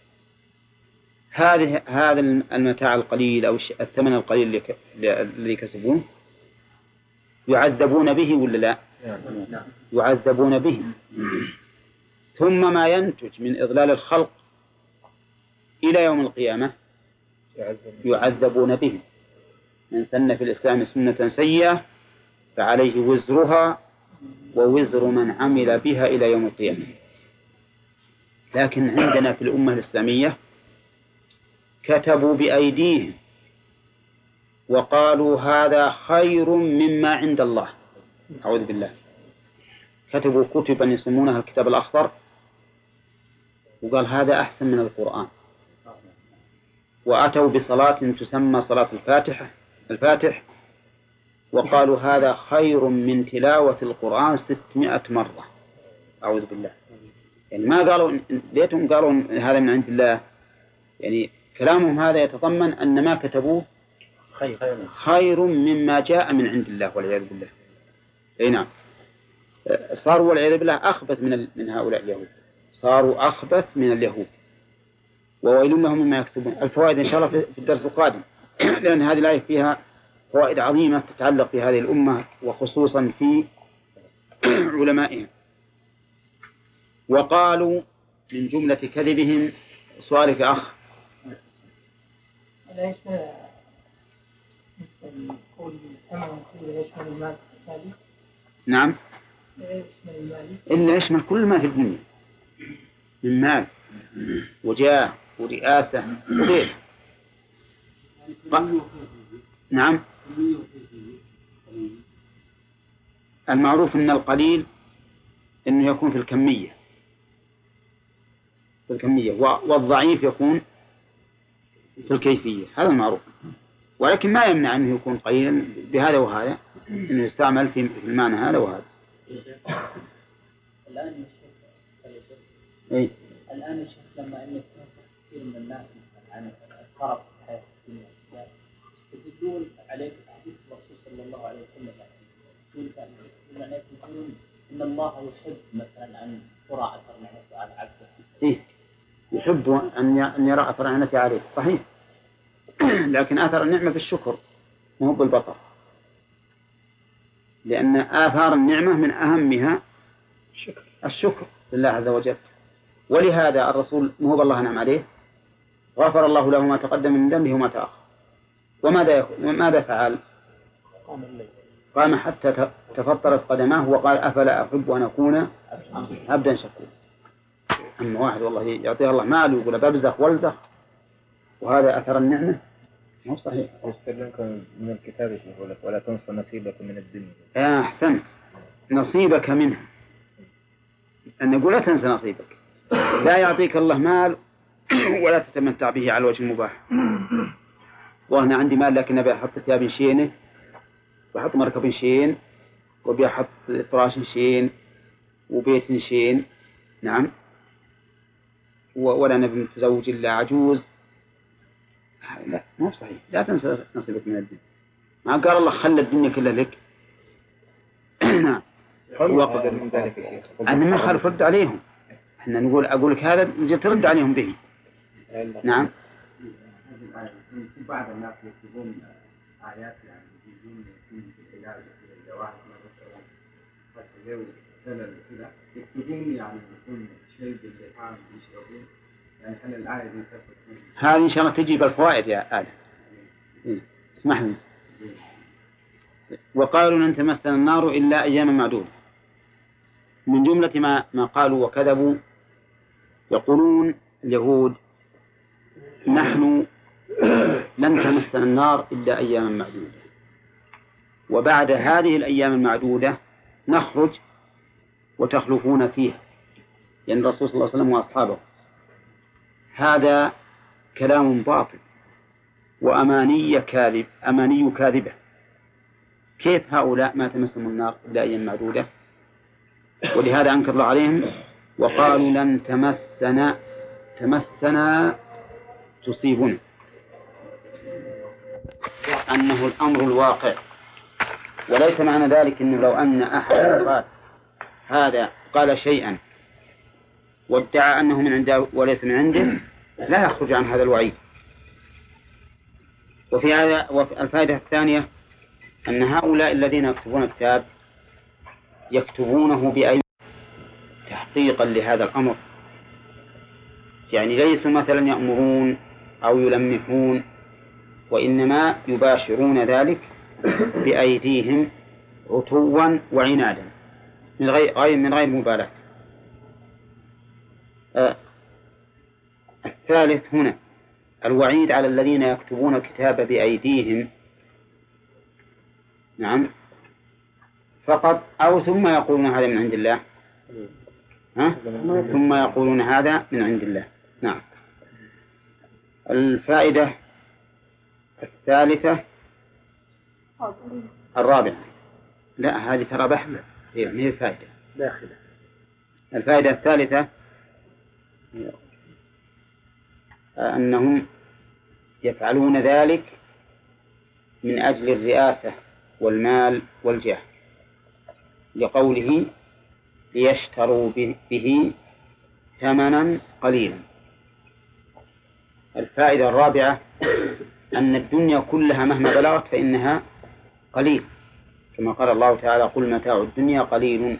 هذا المتاع القليل أو الثمن القليل الذي كسبوه يعذبون به ولا لا؟ يعذبون به. ثم ما ينتج من إضلال الخلق إلى يوم القيامة يعذبون به. من سن في الإسلام سنة سيئة فعليه وزرها ووزر من عمل بها إلى يوم القيامة. لكن عندنا في الأمة الإسلامية كتبوا بأيديهم وقالوا هذا خير مما عند الله. أعوذ بالله. كتبوا كتبا يسمونها الكتاب الأخضر وقال هذا أحسن من القرآن. وأتوا بصلاة تسمى صلاة الفاتح وقالوا هذا خير من تلاوة القرآن 600 مرة. أعوذ بالله. يعني ما قالوا، ليتهم قالوا هذا من عند الله. يعني كلامهم هذا يتضمن أن ما كتبوه خير مما جاء من عند الله والعياذ بالله. أي نعم، صاروا والعياذ بالله أخبث من هؤلاء اليهود، صاروا أخبث من اليهود. وويل لهم مما يكسبون. الفوائد إن شاء الله في الدرس القادم، لأن هذه الآية فيها فوائد عظيمة تتعلق بهذه الأمة وخصوصا في علمائهم. وقالوا من جملة كذبهم، سؤالك أخ، لا يشمل قول الثمن يشمل المال الثالث؟ نعم، يشمل المال إلا يشمل كل ما في الدنيا من مال وجاه ورئاسة وغيره. نعم، المعروف أن القليل أنه يكون في الكمية، والضعيف يكون في الكيفية، هذا المعروف. ولكن ما يمنع أنه يكون قليلا بهذا وهذا، أنه يستعمل في المعنى هذا وهذا. الآن يا شيخ إيه؟ الآن يا شيخ لما أنك تنصح كثير من الناس عن القرف في الحياة الدنيا يستدلون عليك حديث الرسول صلى الله عليه وسلم يقولون إن الله يحب مثلا أن ترى أثر نعمته على عبده. إيه؟ يحب أن يرى أثر نعمته عليه، صحيح. لكن أثر النعمة في الشكر مو بالبطر، لأن آثار النعمة من أهمها الشكر لله عز وجل. ولهذا الرسول مو بالله نعم عليه، غفر الله له ما تقدم من ذنبه وما تأخر. وماذا فعل؟ قام حتى تفطرت قدماه وقال أفلا أحب أن أكون عبدا شكورا. أما واحد والله يعطيه الله مال ويقول ببزخ والزخ وهذا أثر النعمة، مو صحيح. يستلمكم من الكتاب يقول لك ولا تنسى نصيبك من الدنيا. أحسنت، نصيبك منها، أن نقول لا تنسى نصيبك. لا يعطيك الله مال ولا تتمتع به على الوجه المباح. وأنا عندي مال لكن أبي أحط ثياب شينة وأحط مركب شين وبيحط فراش شين وبيت شين، نعم، ولا نبي متزوج إلا عجوز. لا، مو صحيح. لا تنسى نصيبك من الدنيا. ما قال الله خلى الدنيا كلها لك. نعم. من ذلك يا شيخ. أنا ما خالف رد عليهم. إحنا أقول لك هذا نجي ترد عليهم به. نعم. هذه الآية في بعض الناس يكتبون آيات يعني يجيزون في العلاج في الجواهر مثلا فتلو سلل كذا يكتبون يعني يكون شيء باللحام يشربون، يعني هل الآية دي تفسر؟ هذه إن شاء الله تجي بالفوائد يا آدم. اسمح لي. وقالوا لن تمسنا النار إلا أياما معدودة. من جملة ما قالوا وكذبوا يقولون اليهود نحن لن تمسنا النار إلا أياما معدودة، وبعد هذه الأيام المعدودة نخرج وتخلفون فيها، يعني الرسول صلى الله عليه وسلم وأصحابه. هذا كلام باطل وأماني كاذبة. كيف هؤلاء ما تمسهم النار إلا أيام معدودة؟ ولهذا أنكر الله عليهم وقالوا لن تمسنا تصيبنا، أنه الأمر الواقع. وليس معنى ذلك أنه لو أن أحد هذا قال شيئا وادعى أنه من عنده وليس من عنده لا يخرج عن هذا الوعيد. وفي الفائدة الثانية أن هؤلاء الذين يكتبون الكتاب يكتبونه بأي تحقيقا لهذا الأمر، يعني ليسوا مثلا يأمرون أو يلمحون، وإنما يباشرون ذلك بأيديهم عتوا وعنادا من غير مبالاة. الثالث هنا الوعيد على الذين يكتبون الكتاب بأيديهم، نعم، فقط أو ثم يقولون هذا من عند الله، ثم يقولون هذا من عند الله. نعم. الفائدة الثالثة الرابعة، لا هذه ترى بحث هي الفائدة داخلة. الفائدة الثالثة أنهم يفعلون ذلك من أجل الرئاسة والمال والجاه، لقوله ليشتروا به ثمنا قليلا. الفائدة الرابعة أن الدنيا كلها مهما بلغت فإنها قليل، كما قال الله تعالى قل متاع الدنيا قليل،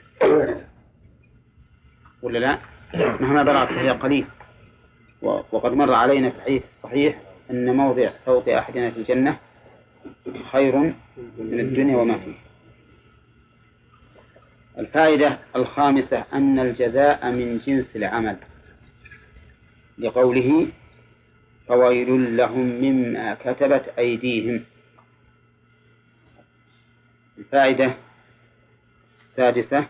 ولا لا؟ مهما بلغت فهي قليل. وقد مر علينا في الحديث الصحيح أن موضع صوت أحدنا في الجنة خير من الدنيا وما فيه. الفائدة الخامسة أن الجزاء من جنس العمل، لقوله فويل لهم مما كتبت أيديهم. الفائدة السادسة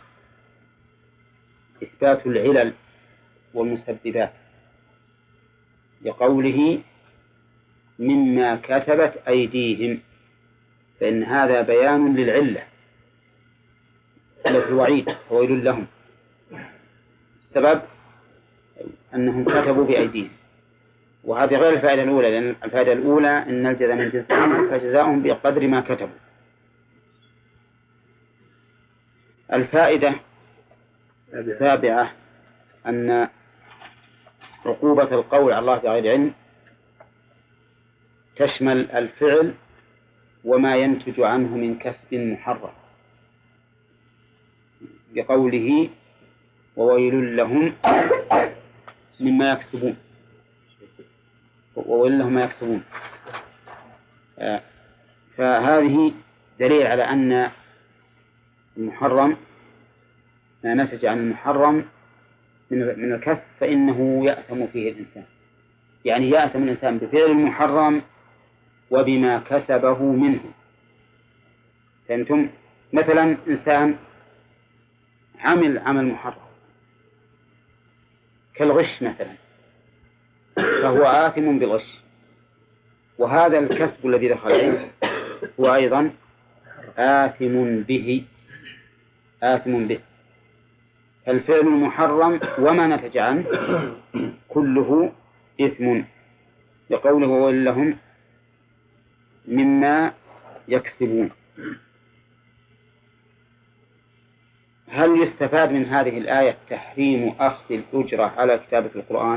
إثبات العلل والمسببات، لقوله مما كتبت أيديهم، فإن هذا بيان للعلة التي الوعيد وويل لهم. السبب أنهم كتبوا بأيديهم، وهذه غير الفائدة الأولى، لأن الفائدة الأولى أن الجزاء من جنس العمل فجزاؤهم بقدر ما كتبوا. الفائدة السابعة أن عقوبة القول على الله بغير علم تشمل الفعل وما ينتج عنه من كسب محرم، بقوله وويل لهم مما يكسبون، وويل لهم ما يكسبون. فهذه دليل على أن المحرم ما نتج عن المحرم من الكسب فإنه يأثم فيه الإنسان، يعني يأثم الإنسان بفعل المحرم وبما كسبه منه. فهمتم؟ مثلا إنسان عمل محرم كالغش مثلا، فهو آثم بالغش، وهذا الكسب الذي دخل عليه هو أيضا آثم به. الفعل المحرم وما نتج عنه كله إثم، لقوله وويل لهم مما يكسبون. هل يستفاد من هذه الآية تحريم أخذ الأجرة على كتابة القرآن؟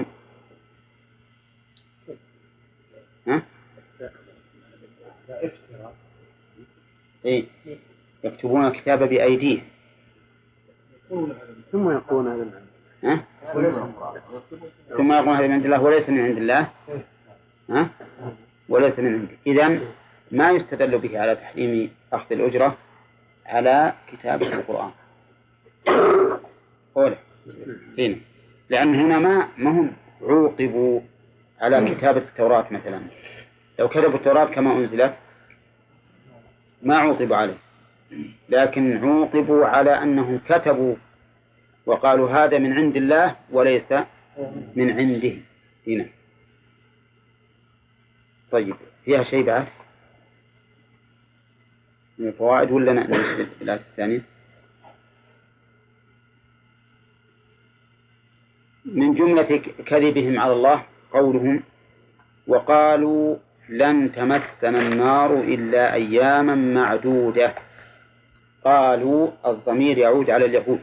إيه، يكتبون الكتاب بأيديهم ثم يقولون هذا من عند الله وليس من عند الله، وليس من عند. إذن ما يستدل به على تحريم أخذ الأجرة على كتابة القرآن هنا، لأن هنا ما هم عوقبوا على كتابة التوراة مثلا. لو كتبوا التوراة كما أنزلت ما عوقبوا عليه، لكن عوقبوا على أنهم كتبوا وقالوا هذا من عند الله وليس من عنده هنا. طيب، فيها شيء بعد من الفوائد ولا نمشي بالآية الثانية؟ من جملة كذبهم على الله قولهم وقالوا لن تمسنا النار إلا أياما معدودة. قالوا الضمير يعود على اليهود،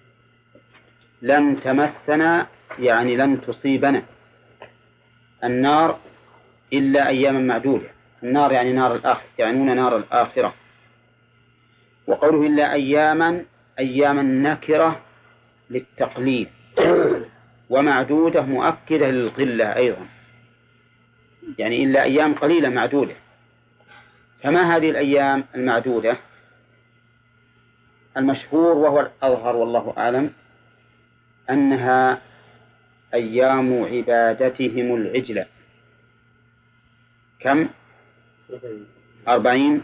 لن تمسنا يعني لن تصيبنا النار إلا أياما معدودة. النار يعني نار الآخرة، يعنون نار الآخرة. وقوله إلا أياما نكرة للتقليل، ومعدودة مؤكدة للقلة أيضا، يعني إلا أيام قليلة معدودة. فما هذه الأيام المعدودة؟ المشهور وهو الأظهر والله أعلم أنها أيام عبادتهم العجلة. كم؟ 40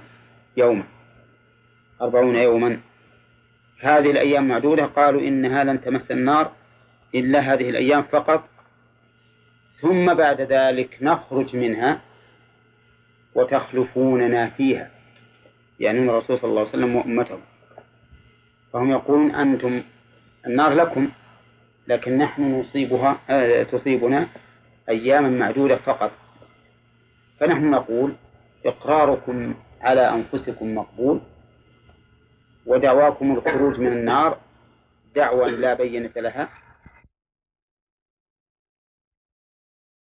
يوما. هذه الأيام معدودة. قالوا إنها لن تمس النار إلا هذه الأيام فقط، ثم بعد ذلك نخرج منها وتخلفوننا فيها، يعني الرسول صلى الله عليه وسلم وأمته. فهم يقولون أنتم النار لكم، لكن نحن تصيبنا أياما معدودة فقط. فنحن نقول إقراركم على أنفسكم مقبول، ودعواكم الخروج من النار دعوة لا بينة لها